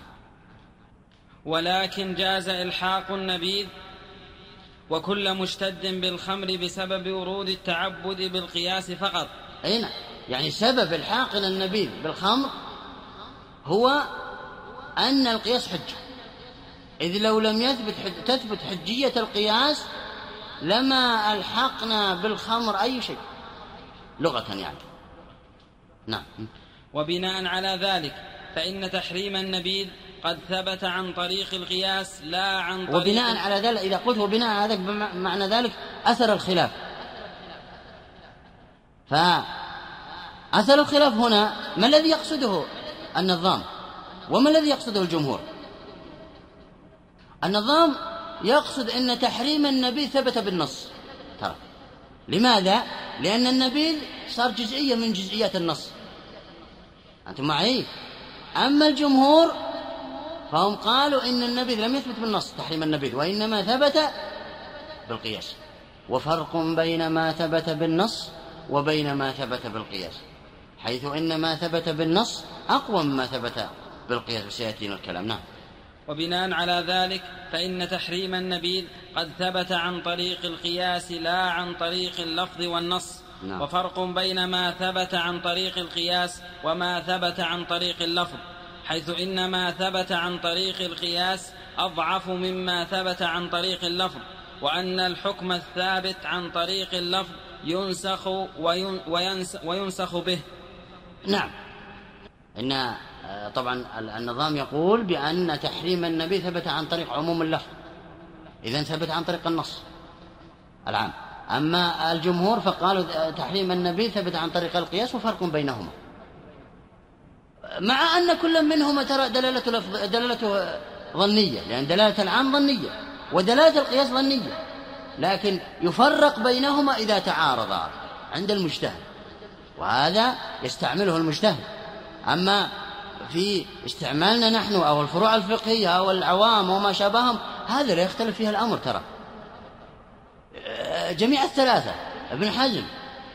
ولكن جاز إلحاق النبيذ وكل مشتد بالخمر بسبب ورود التعبد بالقياس فقط. أي نعم، يعني سبب إلحاق النبيذ بالخمر هو أن القياس حجة، إذ لو لم تثبت حجية القياس لما ألحقنا بالخمر أي شيء لغة يعني. نعم. وبناء على ذلك فإن تحريم النبيذ قد ثبت عن طريق القياس لا عن طريق. وبناء على ذلك، إذا قلت وبناء على ذلك بمعنى ذلك أثر الخلاف. فأثر الخلاف هنا ما الذي يقصده النظام وما الذي يقصده الجمهور؟ النظام يقصد أن تحريم النبيذ ثبت بالنص. ترى لماذا؟ لأن النبيذ صار جزئية من جزئيات النص. أنتم معي؟ أما الجمهور فهم قالوا إن النبيذ لم يثبت بالنص تحريم النبيذ، وإنما ثبت بالقياس. وفرق بين ما ثبت بالنص وبين ما ثبت بالقياس، حيث إن ما ثبت بالنص أقوى مما ثبت بالقياس، وسيأتينا الكلام. نعم. وبناء على ذلك فإن تحريم النبيذ قد ثبت عن طريق القياس لا عن طريق اللفظ والنص. نعم. وفرق بين ما ثبت عن طريق القياس وما ثبت عن طريق اللفظ، حيث إن ما ثبت عن طريق القياس أضعف مما ثبت عن طريق اللفظ، وأن الحكم الثابت عن طريق اللفظ ينسخ وينسخ به. نعم. إن طبعا النظام يقول بأن تحريم النبي ثبت عن طريق عموم اللفظ، إذن ثبت عن طريق النص العام. أما الجمهور فقالوا تحريم النبي ثبت عن طريق القياس، وفرق بينهما، مع أن كل منهما ترى دلالته ظنية، لأن دلالة العام ظنية ودلالة القياس ظنية، لكن يفرق بينهما إذا تعارضا عند المجتهد، وهذا يستعمله المجتهد. أما في استعمالنا نحن أو الفروع الفقهية أو العوام وما شابههم هذا لا يختلف فيها الأمر. ترى جميع الثلاثة ابن حزم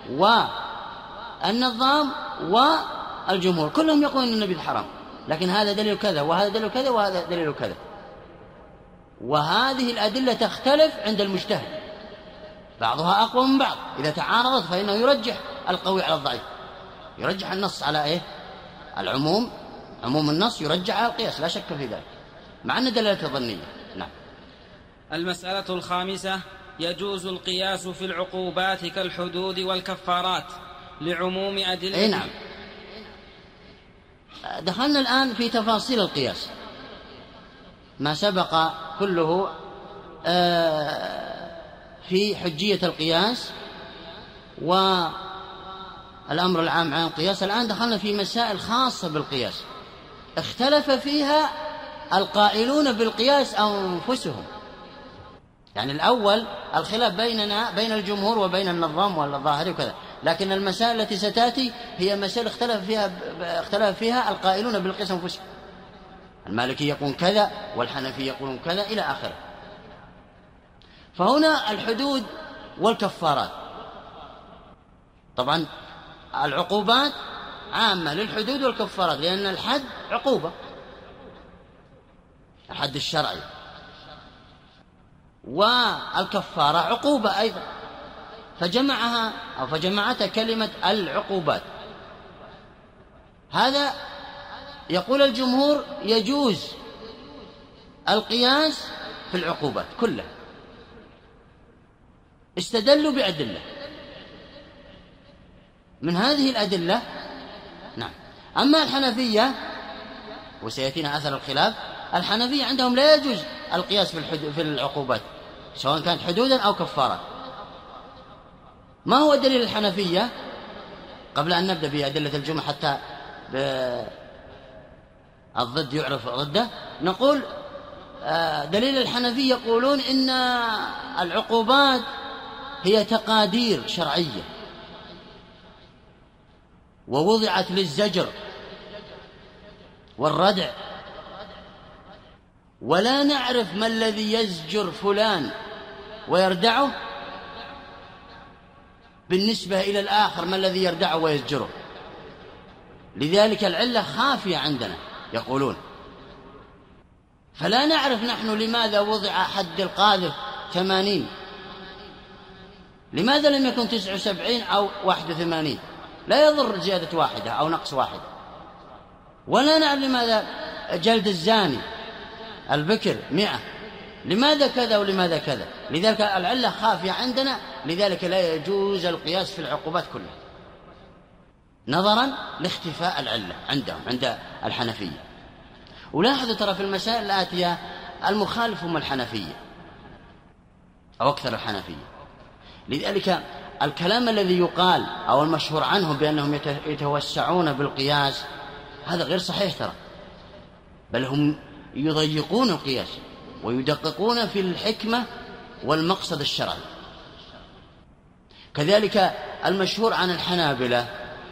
والنظام والجمهور كلهم يقولون أن النبيذ حرام، لكن هذا دليل كذا وهذا دليل كذا وهذا دليل كذا. وهذه الأدلة تختلف عند المجتهد، بعضها أقوى من بعض. إذا تعارضت فإنه يرجح القوي على الضعيف، يرجح النص على إيه؟ العموم، عموم النص يرجح على القياس، لا شك في ذلك، مع أن دلالة ظنية. نعم. المسألة الخامسة: يجوز القياس في العقوبات كالحدود والكفارات لعموم أدلة. أي نعم. دخلنا الآن في تفاصيل القياس، ما سبق كله في حجية القياس والأمر العام عن القياس. الآن دخلنا في مسائل خاصة بالقياس اختلف فيها القائلون بالقياس أنفسهم. يعني الأول الخلاف بيننا بين الجمهور وبين النظام والظاهري وكذا، لكن المسائل التي ستأتي هي مسائل اختلف فيها القائلون بالقياس أنفسهم. المالكي يقول كذا والحنفي يقولون كذا إلى آخره. فهنا الحدود والكفارات، طبعا العقوبات عامة للحدود والكفارات، لأن الحد عقوبة، الحد الشرعي، والكفارة عقوبة أيضا، فجمعتها كلمة العقوبات. هذا يقول الجمهور يجوز القياس في العقوبات كلها، استدلوا بأدلة من هذه الأدلة. نعم. أما الحنفية، وسيأتينا أثر الخلاف، الحنفية عندهم لا يجوز القياس في العقوبات سواء كانت حدودا أو كفارات. ما هو دليل الحنفية؟ قبل أن نبدأ بأدلة الجمعة حتى الضد يعرف ضده، نقول دليل الحنفية يقولون إن العقوبات هي تقادير شرعية ووضعت للزجر والردع، ولا نعرف ما الذي يزجر فلان ويردعه بالنسبة إلى الآخر ما الذي يردعه ويزجره، لذلك العلة خافية عندنا يقولون. فلا نعرف نحن لماذا وضع حد القاذف 80، لماذا لم يكن 79 أو 81؟ لا يضر زيادة واحدة أو نقص واحدة. ولا نعرف لماذا جلد الزاني البكر 100، لماذا كذا ولماذا كذا. لذلك العلة خافية عندنا، لذلك لا يجوز القياس في العقوبات كلها نظرا لاختفاء العلة عندهم عند الحنفية. ولاحظوا ترى في المسائل الآتية المخالف هم الحنفية أو أكثر الحنفية. لذلك الكلام الذي يقال أو المشهور عنهم بأنهم يتوسعون بالقياس هذا غير صحيح ترى، بل هم يضيقون القياس ويدققون في الحكمة والمقصد الشرعي. كذلك المشهور عن الحنابلة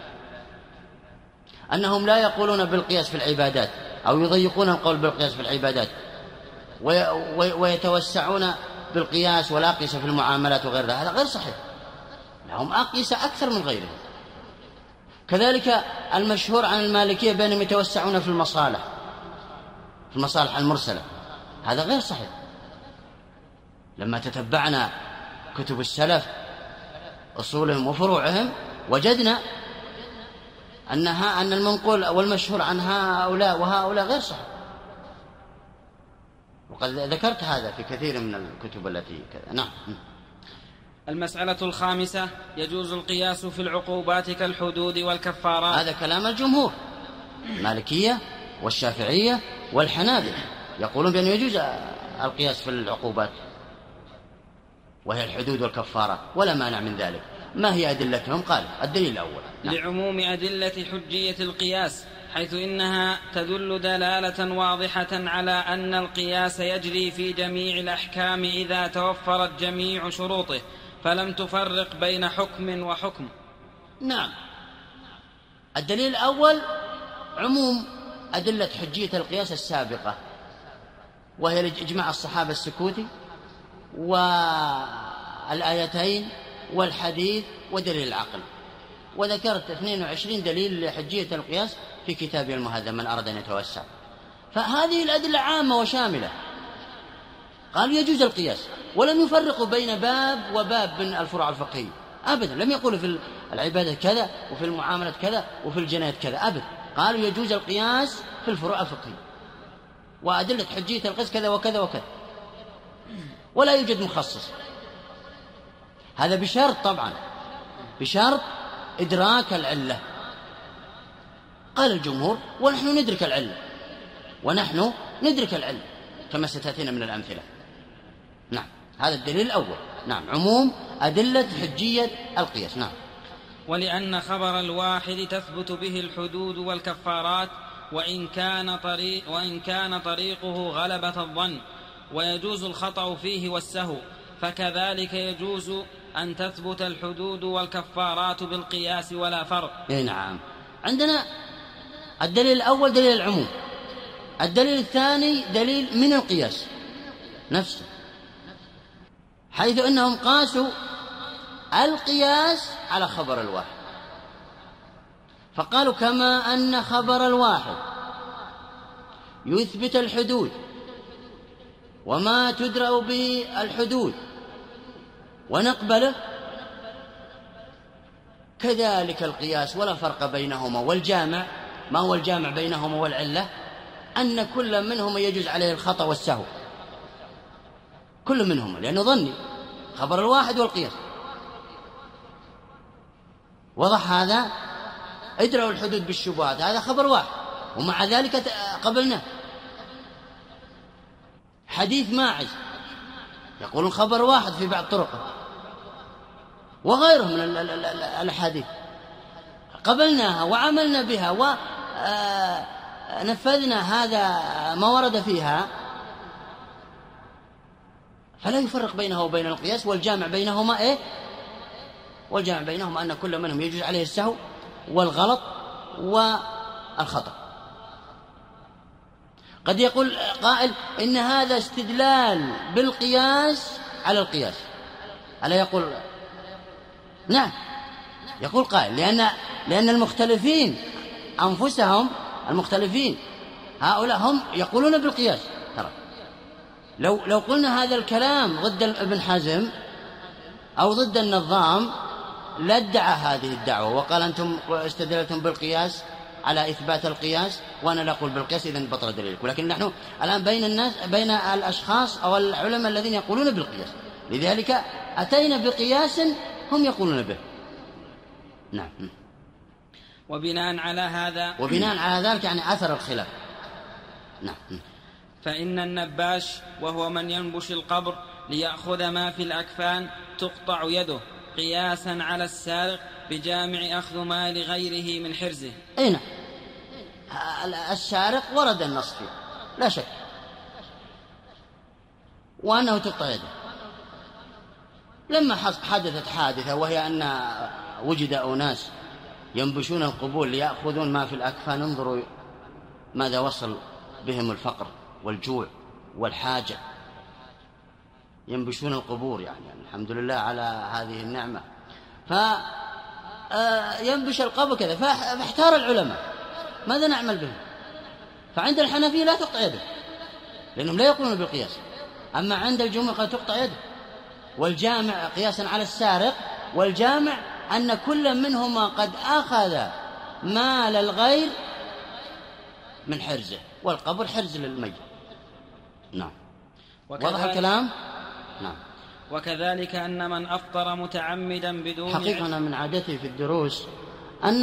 أنهم لا يقولون بالقياس في العبادات أو يضيقون القول بالقياس في العبادات ويتوسعون بالقياس والأقيسة في المعاملات وغير ذلك، هذا غير صحيح، لهم أقيسة أكثر من غيرهم. كذلك المشهور عن المالكية بأنهم يتوسعون في المصالح المرسلة، هذا غير صحيح. لما تتبعنا كتب السلف أصولهم وفروعهم وجدنا أن المنقول والمشهور عن هؤلاء وهؤلاء غير صحيح، وقد ذكرت هذا في كثير من الكتب التي كذا. نعم. المسألة الخامسة: يجوز القياس في العقوبات كالحدود والكفارات. هذا كلام الجمهور، المالكية والشافعية والحنابلة يقولون بأنه يجوز القياس في العقوبات وهي الحدود والكفارات ولا مانع من ذلك. ما هي أدلتهم؟ قال الدليل الأول: نعم. لعموم أدلة حجية القياس، حيث إنها تدل دلالة واضحة على أن القياس يجري في جميع الأحكام إذا توفرت جميع شروطه، فلم تفرق بين حكم وحكم. نعم. الدليل الأول عموم أدلة حجية القياس السابقة، وهي إجماع الصحابة السكوتي والآيتين والحديث ودليل العقل. وذكرت 22 دليل لحجية القياس في كتابي المهذب من أراد أن يتوسع. فهذه الأدلة عامة وشاملة، قال يجوز القياس، ولم يفرقوا بين باب وباب من الفروع الفقهية أبدا. لم يقولوا في العبادة كذا وفي المعاملة كذا وفي الجنايات كذا أبدا، قالوا يجوز القياس في الفروع الفقهية، وأدلة حجية القياس كذا وكذا وكذا، ولا يوجد مخصص. هذا بشرط طبعا، بشرط إدراك العلة. قال الجمهور ونحن ندرك العلة، ونحن ندرك العلة كما ستأتينا من الأمثلة. نعم، هذا الدليل الأول. نعم، عموم أدلة حجية القياس. نعم. ولأن خبر الواحد تثبت به الحدود والكفارات، وإن كان طريقه غلبة الظن، ويجوز الخطأ فيه والسهو، فكذلك يجوز أن تثبت الحدود والكفارات بالقياس ولا فرق. نعم، عندنا الدليل الأول دليل العموم، الدليل الثاني دليل من القياس نفسه، حيث أنهم قاسوا القياس على خبر الواحد، فقالوا كما أن خبر الواحد يثبت الحدود وما تدرأ به الحدود ونقبله، كذلك القياس ولا فرق بينهما. والجامع، ما هو الجامع بينهما والعلة؟ أن كل منهما يجوز عليه الخطأ والسهو، كل منهما، لأنه ظني، خبر الواحد والقياس. وضح هذا؟ ادرأوا الحدود بالشبهات، هذا خبر واحد ومع ذلك قبلناه. حديث ماعز يقولون خبر واحد في بعض طرقه، وغيره من الأحاديث قبلناها وعملنا بها ونفذنا هذا ما ورد فيها، فلا يفرق بينه وبين القياس. والجامع بينهما إيه؟ والجامع بينهما أن كل منهم يجوز عليه السهو والغلط والخطأ. قد يقول قائل إن هذا استدلال بالقياس على القياس، ألا يقول؟ نعم، يقول قائل، لأن المختلفين أنفسهم، المختلفين هؤلاء هم يقولون بالقياس. ترى لو قلنا هذا الكلام ضد ابن حزم أو ضد النظام لادعى هذه الدعوة وقال أنتم استدلتم بالقياس على إثبات القياس وأنا لا أقول بالقياس، إذن بطل دليلك. ولكن نحن الآن بين الأشخاص أو العلماء الذين يقولون بالقياس، لذلك أتينا بقياس هم يقولون به. نعم. وبناء على ذلك يعني أثر الخلاف. نعم. فإن النباش وهو من ينبش القبر ليأخذ ما في الأكفان تقطع يده قياسا على السارق بجامع أخذ مال غيره من حرزه. أين السارق ورد النص فيه لا شك، وأنه تقطع يده. لما حدثت حادثة وهي أن وجد أناس ينبشون القبور ليأخذون ما في الأكفان، انظروا ماذا وصل بهم الفقر والجوع والحاجة، ينبشون القبور، يعني الحمد لله على هذه النعمة. فينبش القبر كذا، فاحتار العلماء ماذا نعمل به؟ فعند الحنفية لا تقطع يده لأنهم لا يقولون بالقياس، أما عند الجمهور قد تقطع يده. والجامع قياسا على السارق، والجامع أن كل منهما قد أخذ مال الغير من حرزه، والقبر حرز للميت. نعم. واضح الكلام؟ نعم. وكذلك أن من أفطر متعمدا بدون حقيقة أنا من عادتي في الدروس أن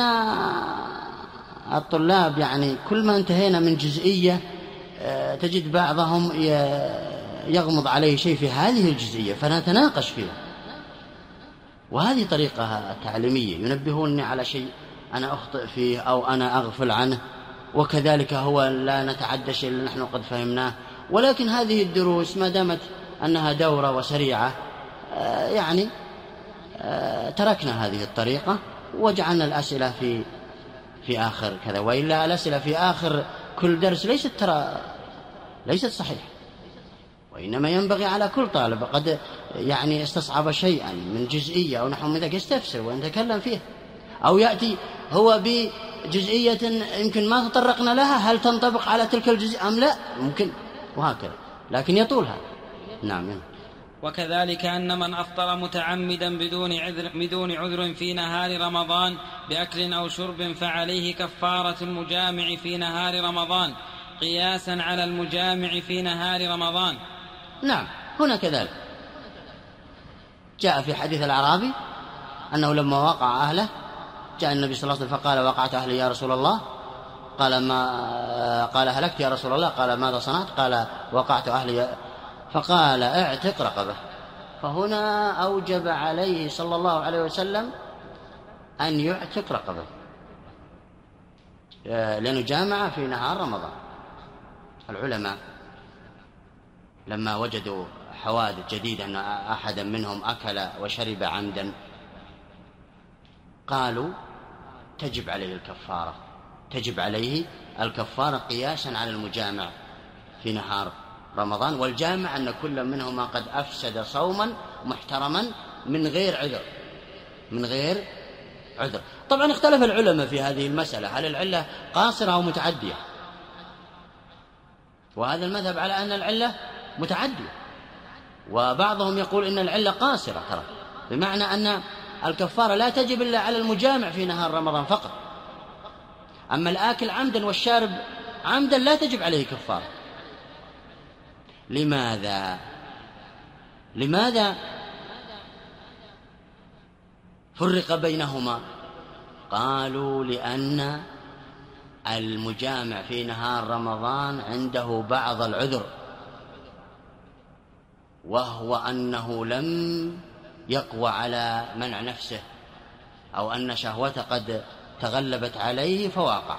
الطلاب يعني كل ما انتهينا من جزئية تجد بعضهم يغمض عليه شيء في هذه الجزئية فنتناقش فيها، وهذه طريقة تعليمية، ينبهوني على شيء أنا أخطئ فيه أو أنا أغفل عنه، وكذلك هو لا نتعدى شيء اللي نحن قد فهمناه. ولكن هذه الدروس ما دامت أنها دورة وسريعة يعني تركنا هذه الطريقة وجعلنا الأسئلة في آخر كذا، وإلا الأسئلة في آخر كل درس ليست صحيحة، وإنما ينبغي على كل طالب قد يعني استصعب شيئا من جزئية أو نحو من ذلك يستفسر ويتكلم فيها، أو يأتي هو بجزئية يمكن ما تطرقنا لها، هل تنطبق على تلك الجزئية أم لا، ممكن، وهكذا، لكن يطول هذا. نعم. وكذلك أن من أفطر متعمدا بدون عذر في نهار رمضان بأكل أو شرب فعليه كفارة المجامع في نهار رمضان قياسا على المجامع في نهار رمضان. نعم، هنا كذلك جاء في حديث الأعرابي أنه لما وقع أهله جاء النبي صلى الله عليه وسلم فقال: وقعت أهلي يا رسول الله؟ قال هلكت يا رسول الله؟ قال: ماذا صنعت؟ قال: وقعت أهلي. فقال: اعتق رقبة. فهنا أوجب عليه صلى الله عليه وسلم أن يعتق رقبة، لأنه جامع في نهار رمضان. العلماء لما وجدوا حوادث جديدة أن أحدا منهم أكل وشرب عمدا قالوا تجب عليه الكفارة قياسا على المجامع في نهار رمضان. والجامع أن كل منهما قد أفسد صوما محترما من غير عذر. طبعا اختلف العلماء في هذه المسألة، هل العلة قاصرة أو متعدية؟ وهذا المذهب على أن العلة متعدية، وبعضهم يقول إن العلة قاصرة ترى، بمعنى أن الكفارة لا تجب إلا على المجامع في نهار رمضان فقط، أما الآكل عمدا والشارب عمدا لا تجب عليه كفارة. لماذا فرق بينهما؟ قالوا لأن المجامع في نهار رمضان عنده بعض العذر، وهو أنه لم يقوى على منع نفسه أو أن شهوته قد تغلبت عليه فواقع.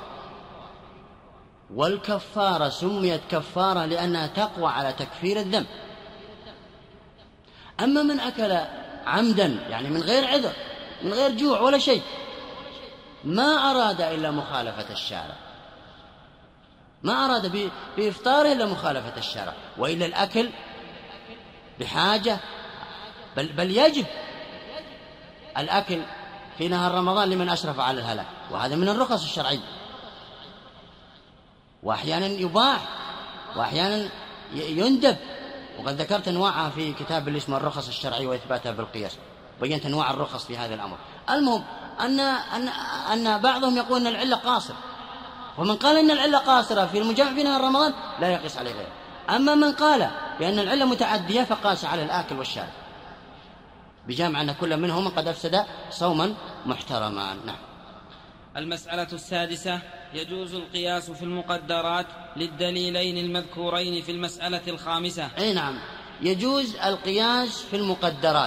والكفارة سميت كفارة لأنها تقوى على تكفير الذنب. أما من أكل عمدا يعني من غير عذر، من غير جوع ولا شيء، ما أراد إلا مخالفة الشارع، ما أراد بإفطاره إلا مخالفة الشارع، وإلا الأكل بحاجة، بل يجب الأكل في نهار رمضان لمن أشرف على الهلاك، وهذا من الرخص الشرعية، وأحيانا يباح وأحيانا يندب، وقد ذكرت أنواعها في كتاب اللي اسمه الرخص الشرعية وإثباتها بالقياس، بينت أنواع الرخص في هذا الأمر. المهم أن بعضهم يقول أن العلة قاصرة، ومن قال أن العلة قاصرة في المجامع في نهار رمضان لا يقيس عليه غيره. أما من قال بأن العلة متعدية فقاس على الآكل والشارب، بجامع أن كل منهما قد أفسد صوما محترما. نعم. المسألة السادسة: يجوز القياس في المقدرات للدليلين المذكورين في المسألة الخامسة. أي نعم، يجوز القياس في المقدرات،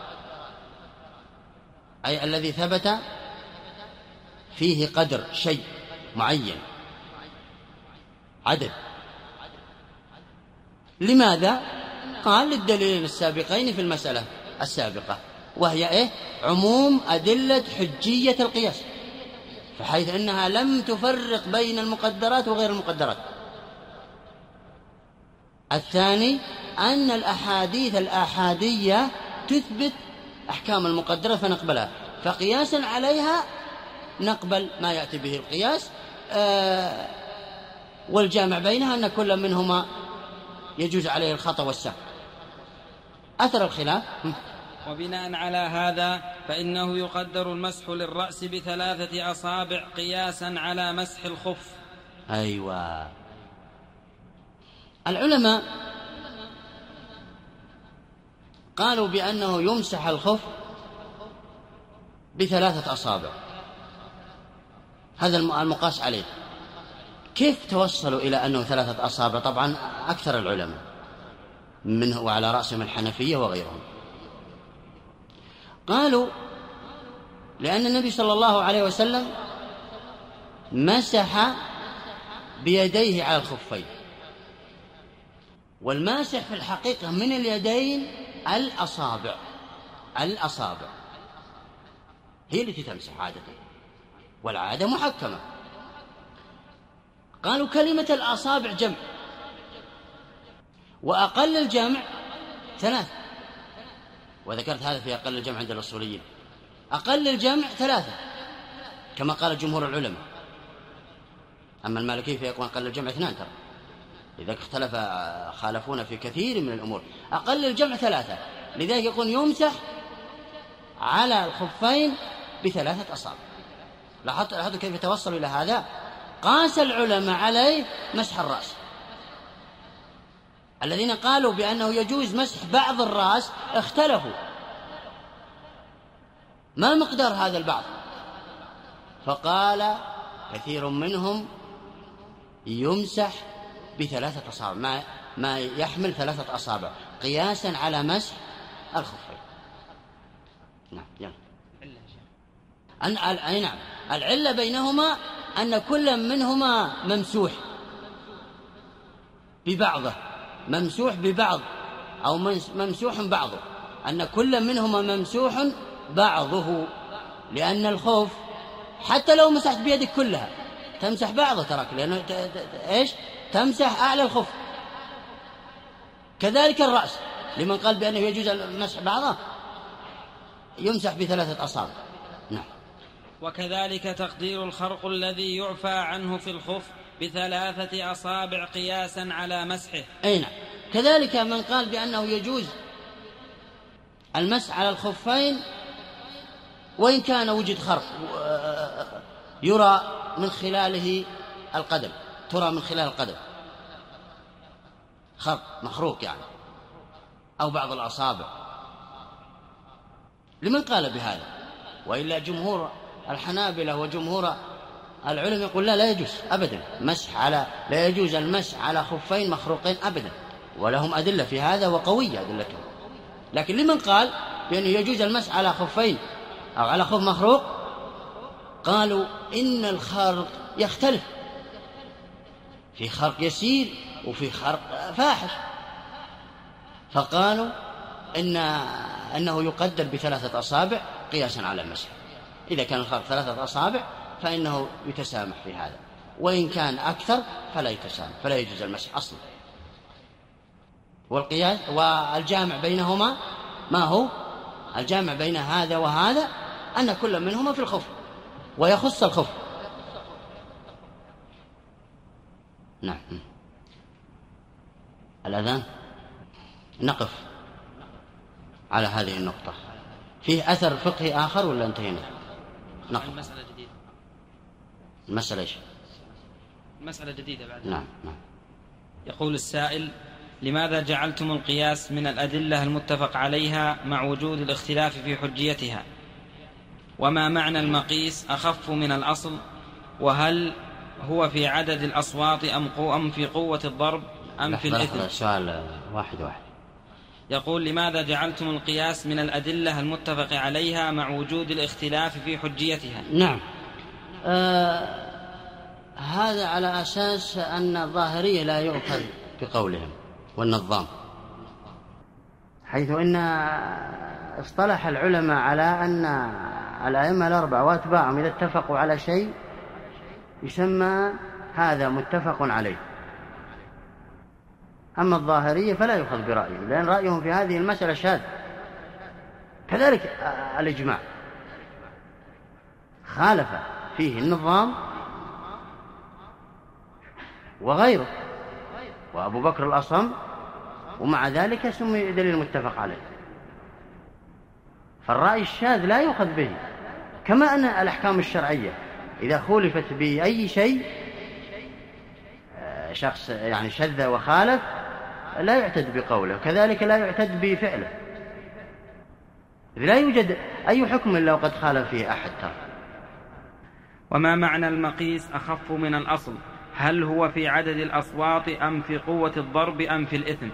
أي الذي ثبت فيه قدر شيء معين، عدد. لماذا؟ قال: للدليلين السابقين في المسألة السابقة، وهي عموم أدلة حجية القياس، فحيث أنها لم تفرق بين المقدرات وغير المقدرات. الثاني أن الأحاديث الآحادية تثبت أحكام المقدرة فنقبلها، فقياسا عليها نقبل ما يأتي به القياس، والجامع بينها أن كل منهما يجوز عليه الخطأ والسهو. أثر الخلاف. وبناء على هذا فإنه يقدر المسح للرأس ب3 أصابع قياسا على مسح الخف. أيوة، العلماء قالوا بأنه يمسح الخف ب3 أصابع، هذا المقاس عليه. كيف توصلوا إلى أنه 3 أصابع؟ طبعا أكثر العلماء منه وعلى رأسهم الحنفية وغيرهم قالوا لأن النبي صلى الله عليه وسلم مسح بيديه على الخفين، والماسح في الحقيقة من اليدين الأصابع هي التي تمسح عادة، والعادة محكمة. قالوا كلمة الأصابع جمع، وأقل الجمع 3، وذكرت هذا في أقل الجمع عند الأصوليين، أقل الجمع 3 كما قال جمهور العلماء، أما المالكية فيقول أقل الجمع 2 ترى. لذلك خالفونا في كثير من الأمور. أقل الجمع 3، لذلك يقول يمسح على الخفين ب3 أصابع. لاحظوا كيف توصلوا إلى هذا. قاس العلماء عليه مسح الرأس. الذين قالوا بأنه يجوز مسح بعض الرأس اختلفوا ما مقدار هذا البعض، فقال كثير منهم يمسح ب3 أصابع، ما يحمل 3 أصابع قياسا على مسح الخفين. نعم يلا. أي نعم، العلة بينهما أن كل منهما ممسوح ببعضه، ممسوح ببعض أو ممسوح بعضه، أن كل منهما ممسوح بعضه، لأن الخوف حتى لو مسحت بيدك كلها تمسح بعضه تراك، لأنه إيش تمسح أعلى الخف. كذلك الرأس، لمن قال بأنه يجوز المسح بعضه يمسح ب3 أصابع. نعم. وكذلك تقدير الخرق الذي يعفى عنه في الخف ب3 أصابع قياسا على مسحه. أي نعم. كذلك من قال بأنه يجوز المسح على الخفين وإن كان وجد خرق يرى من خلاله القدم، ترى من خلال القدم خرق مخروق يعني، أو بعض الأصابع، لمن قال بهذا؟ وإلا جمهور الحنابلة وجمهور العلم يقول لا يجوز أبدا لا يجوز المسح على خفين مخروقين أبدا، ولهم أدلة في هذا وقوية أدلتهم. لكن لمن قال بأنه يجوز المسح على خفين أو على خف مخروق قالوا إن الخرق يختلف، في خرق يسير وفي خرق فاحش، فقالوا أنه يقدر ب3 أصابع قياسا على المسح. إذا كان الخرق 3 أصابع فإنه يتسامح في هذا، وإن كان أكثر فلا يتسامح، فلا يجوز المسح أصلا. والقياس والجامع بينهما ما هو؟ الجامع بين هذا وهذا أن كل منهما في الخف ويخص الخف. نعم. الأذان نقف على هذه النقطة. فيه أثر فقهي آخر ولا انتهينا؟ نقف. المسألة جديدة. المسألة إيش؟ مسألة جديدة بعد. نعم. يقول السائل: لماذا جعلتم القياس من الأدلة المتفق عليها مع وجود الاختلاف في حجيتها؟ وما معنى المقيس أخف من الأصل؟ وهل هو في عدد الأصوات أم في قوة الضرب أم في الإثم؟ سؤال واحد. يقول: لماذا جعلتم القياس من الأدلة المتفق عليها مع وجود الاختلاف في حجيتها؟ نعم. هذا على أساس أن الظاهرية لا يؤخذ بقولهم والنظام، حيث إن اصطلح العلماء على أن الأئمة الأربعة وأتباعهم إذا اتفقوا على شيء يسمى هذا متفق عليه. أما الظاهرية فلا يؤخذ برأيهم، لأن رأيهم في هذه المسألة شاذ. كذلك الإجماع خالف فيه النظام وغيره، وأبو بكر الأصم، ومع ذلك سمي دليل متفق عليه. فالرأي الشاذ لا يؤخذ به، كما أن الأحكام الشرعية إذا خولفت بأي شيء شخص يعني شذ وخالف لا يعتد بقوله، كذلك لا يعتد بفعله، لا يوجد أي حكم إلا وقد خالف فيه أحد. وما معنى المقيس أخف من الأصل؟ هل هو في عدد الأصوات أم في قوة الضرب أم في الإثم؟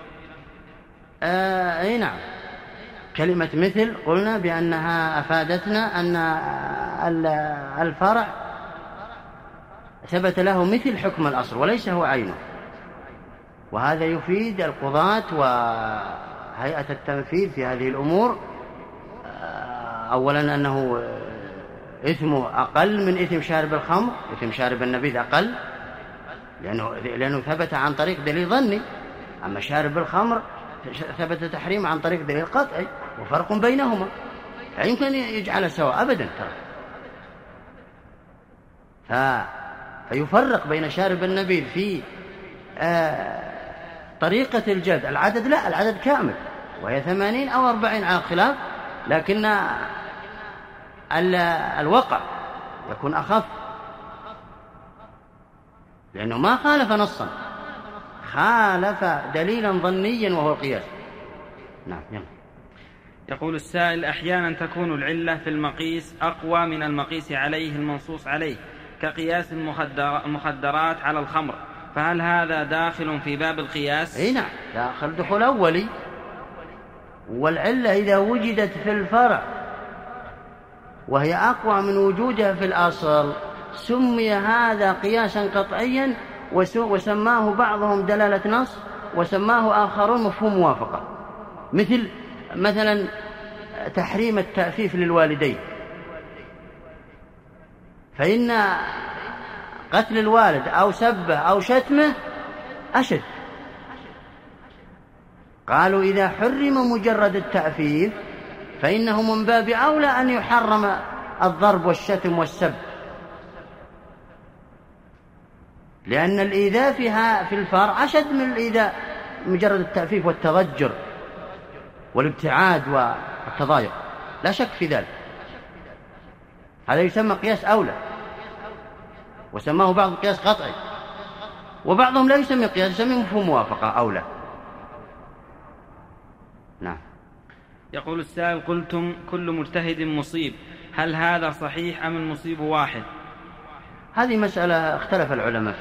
أي نعم. كلمة مثل قلنا بأنها أفادتنا أن الفرع ثبت له مثل حكم الأصل وليس هو عينه، وهذا يفيد القضاة وهيئة التنفيذ في هذه الأمور أولا أنه إثمه أقل من إثم شارب الخمر، إثم شارب النبيذ أقل لأنه ثبت عن طريق دليل ظني، أما شارب الخمر ثبت تحريم عن طريق دليل قطعي، وفرق بينهما لا يمكن يجعل سواء أبدا فيفرق بين شارب النبيذ في طريقة الجلد العدد لا، العدد كامل، وهي 80 أو 40 على الخلاف، لكن الوقع يكون أخف، لأنه ما خالف نصا، خالف دليلا ظنيا وهو القياس. نعم. يلا. يقول السائل: أحيانا تكون العلة في المقيس أقوى من المقيس عليه المنصوص عليه، كقياس المخدرات على الخمر، فهل هذا داخل في باب القياس؟ اي نعم، داخل دخول أولي. والعلة إذا وجدت في الفرع وهي أقوى من وجودها في الأصل سمي هذا قياسا قطعيا، وسماه بعضهم دلالة نص، وسماه آخرون مفهوم موافقة، مثلا تحريم التأفيف للوالدين، فإن قتل الوالد أو سبه أو شتمه أشد. قالوا إذا حرم مجرد التأفيف فإنه من باب أولى أن يحرم الضرب والشتم والسب، لأن الإيذاء فيها في الفرع أشد من الإيذاء مجرد التأفيف والتضجر والابتعاد والتضايق، لا شك في ذلك. هذا يسمى قياس أولى، وسماه بعض قياس قطعي، وبعضهم لا يسمي قياس، يسمي مفهوم موافقة أولى. نعم. يقول السائل: قلتم كل مجتهد مصيب، هل هذا صحيح أم المصيب واحد؟ هذه مسألة اختلف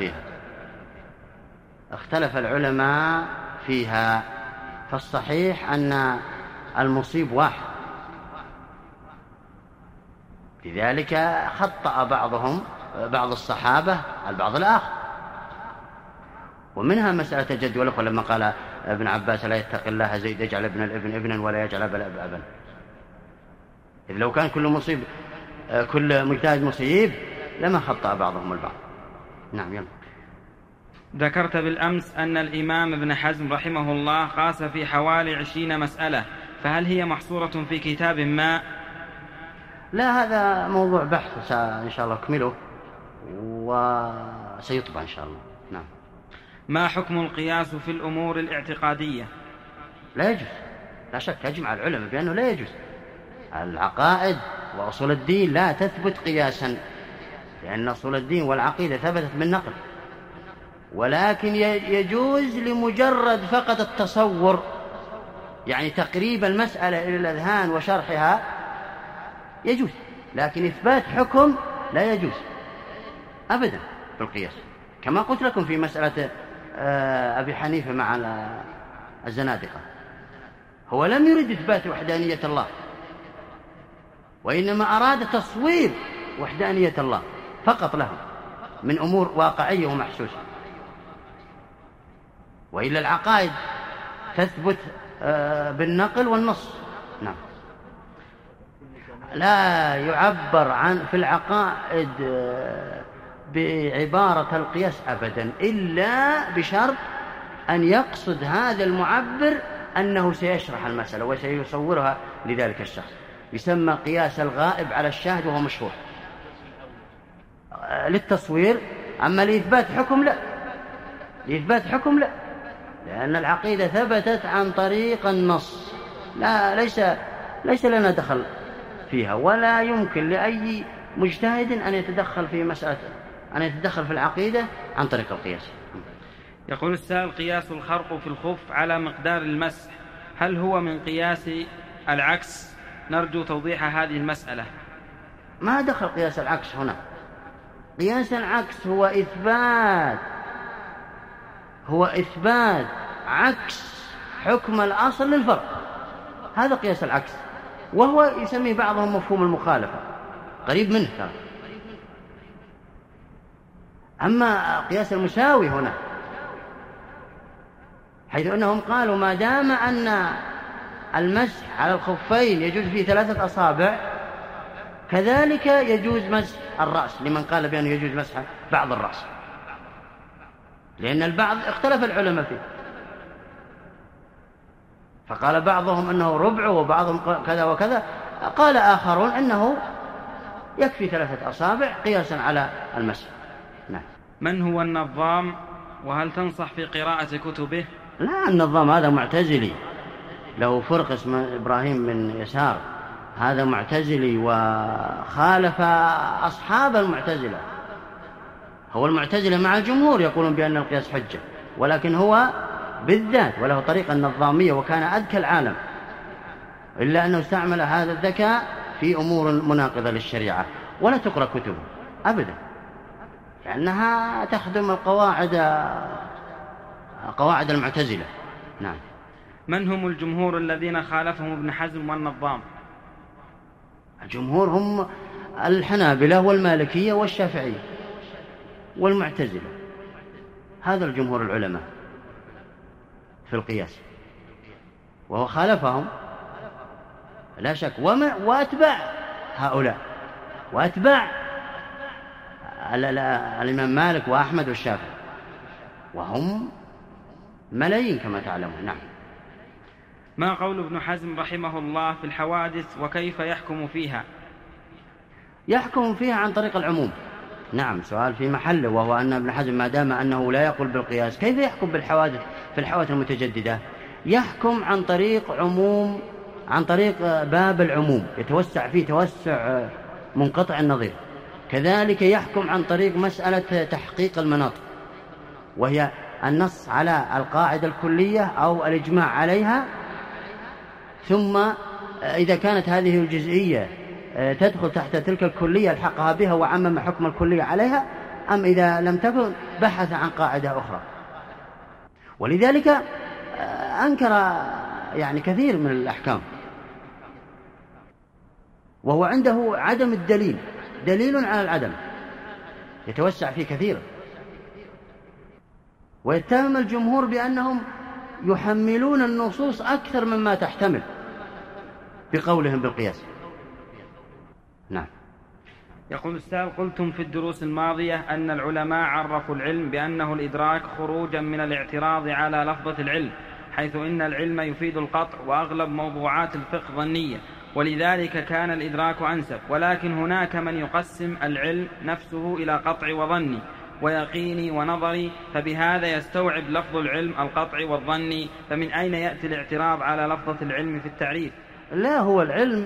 العلماء فيها، فالصحيح أن المصيب واحد، لذلك خطأ بعض الصحابة البعض الآخر، ومنها مسألة الجد والأخوة، لما قال ابن عباس: لا يتقي الله زيد يجعل ابن الابن ابنا ولا يجعل أبا. إذ لو كان كل مجتهد مصيب لما خطأ بعضهم البعض. نعم. يلا. ذكرت بالأمس أن الإمام ابن حزم رحمه الله قاس في حوالي 20 مسألة، فهل هي محصورة في كتاب ما؟ لا، هذا موضوع بحث إن شاء الله أكمله وسيطبع إن شاء الله. نعم. ما حكم القياس في الأمور الاعتقادية؟ لا يجوز، لا شك، يجمع العلماء بأنه لا يجوز. العقائد وأصول الدين لا تثبت قياسا، لأن أصول الدين والعقيدة ثبتت بالنقل، ولكن يجوز لمجرد فقط التصور، يعني تقريب المسألة إلى الأذهان وشرحها يجوز، لكن إثبات حكم لا يجوز أبدا بالقياس، كما قلت لكم في مسألة أبي حنيفة مع الزنادقة، هو لم يرد إثبات وحدانية الله، وإنما أراد تصوير وحدانية الله فقط له من أمور واقعية ومحسوسة، وإلا العقائد تثبت بالنقل والنص. نعم. لا يعبر في العقائد بعبارة القياس أبدا، إلا بشرط أن يقصد هذا المعبر أنه سيشرح المسألة وسيصورها لذلك الشخص، يسمى قياس الغائب على الشاهد، وهو مشهور للتصوير. أما لإثبات حكم لا، لأن العقيدة ثبتت عن طريق النص، ليس لنا دخل فيها، ولا يمكن لأي مجتهد أن يتدخل في مسألة، أن يتدخل في العقيدة عن طريق القياس. يقول السائل: قياس الخرق في الخف على مقدار المسح، هل هو من قياس العكس؟ نرجو توضيح هذه المسألة. ما دخل قياس العكس هنا. قياس العكس هو إثبات عكس حكم الأصل للفرق، هذا قياس العكس، وهو يسميه بعضهم مفهوم المخالفة، قريب منه ترى. أما قياس المساوي هنا، حيث أنهم قالوا ما دام أن المسح على الخفين يجوز فيه 3 أصابع، كذلك يجوز مسح الرأس، لمن قال بأنه يجوز مسح بعض الرأس، لأن البعض اختلف العلماء فيه، فقال بعضهم أنه ربع، وبعضهم كذا وكذا، قال آخرون أنه يكفي 3 أصابع قياسا على المسح. نعم. من هو النظام، وهل تنصح في قراءة كتبه؟ لا، النظام هذا معتزلي، له فرق اسمه إبراهيم بن يسار، هذا معتزلي وخالف أصحاب المعتزلة. هو المعتزلة مع الجمهور يقولون بأن القياس حجة، ولكن هو بالذات وله طريقة النظامية، وكان أذكى العالم، إلا أنه استعمل هذا الذكاء في أمور مناقضة للشريعة، ولا تقرأ كتبه أبدا، لأنها تخدم قواعد المعتزلة. نعم. من هم الجمهور الذين خالفهم ابن حزم والنظام؟ الجمهور هم الحنابلة والمالكية والشافعية والمعتزلة، هذا الجمهور العلماء في القياس، وهو خالفهم لا شك، وأتباع هؤلاء، وأتباع الإمام مالك وأحمد والشافعي، وهم ملايين كما تعلمون. نعم. ما قول ابن حزم رحمه الله في الحوادث وكيف يحكم فيها؟ يحكم فيها عن طريق العموم. نعم، سؤال في محله، وهو أن ابن حزم ما دام أنه لا يقول بالقياس، كيف يحكم بالحوادث في الحوادث المتجددة؟ يحكم عن طريق عموم، عن طريق باب العموم، يتوسع فيه توسع منقطع النظير. كذلك يحكم عن طريق مسألة تحقيق المناط، وهي النص على القاعدة الكلية أو الإجماع عليها، ثم إذا كانت هذه الجزئية تدخل تحت تلك الكلية الحقها بها وعمم حكم الكلية عليها، أم إذا لم تكن بحث عن قاعدة أخرى. ولذلك أنكر يعني كثير من الأحكام، وهو عنده عدم الدليل، دليل على العدم، يتوسع فيه كثيرا. ويتهم الجمهور بأنهم يحملون النصوص أكثر مما تحتمل بقولهم بالقياس. نعم. يقول السائل: قلتم في الدروس الماضية أن العلماء عرفوا العلم بأنه الإدراك خروجا من الاعتراض على لفظة العلم، حيث إن العلم يفيد القطع، وأغلب موضوعات الفقه ظنية، ولذلك كان الإدراك أنسب. ولكن هناك من يقسم العلم نفسه إلى قطع وظني ويقيني ونظري، فبهذا يستوعب لفظ العلم القطع والظني، فمن أين يأتي الاعتراض على لفظة العلم في التعريف؟ لا، هو العلم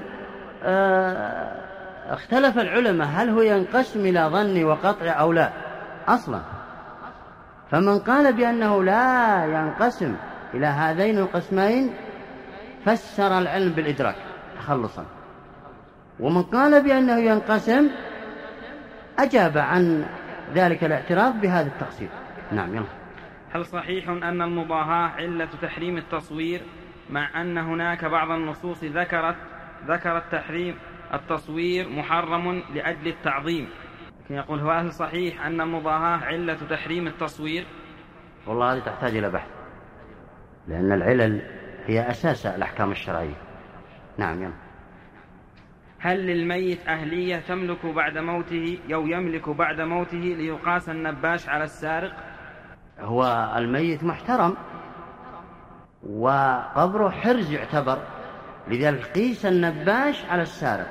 اختلف العلماء هل هو ينقسم إلى ظني وقطع أو لا أصلا. فمن قال بأنه لا ينقسم إلى هذين القسمين فسر العلم بالإدراك تخلصا، ومن قال بأنه ينقسم أجاب عن ذلك الاعتراض بهذا التقسيم. نعم. يلا. هل صحيح أن المضاهاة علة تحريم التصوير، مع أن هناك بعض النصوص ذكرت تحريم التصوير محرم لأجل التعظيم؟ لكن يقول: هل صحيح أن المضاهاة علة تحريم التصوير؟ والله هذه تحتاج إلى بحث، لأن العلل هي أساس الأحكام الشرعية. نعم. يلا. هل للميت أهلية تملك بعد موته أو يملك بعد موته ليقاس النباش على السارق؟ هو الميت محترم وقبره حرز يعتبر، لذلك قيس النباش على السارق،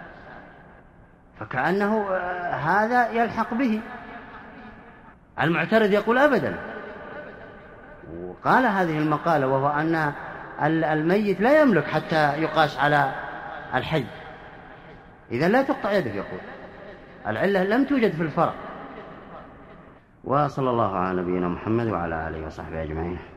فكأنه هذا يلحق به. المعترض يقول أبدا، وقال هذه المقالة، وهو أن الميت لا يملك حتى يقاس على الحي، إذا لا تقطع يده. يقول العلة لم توجد في الفرع. وصلى الله على نبينا محمد وعلى آله وصحبه أجمعين.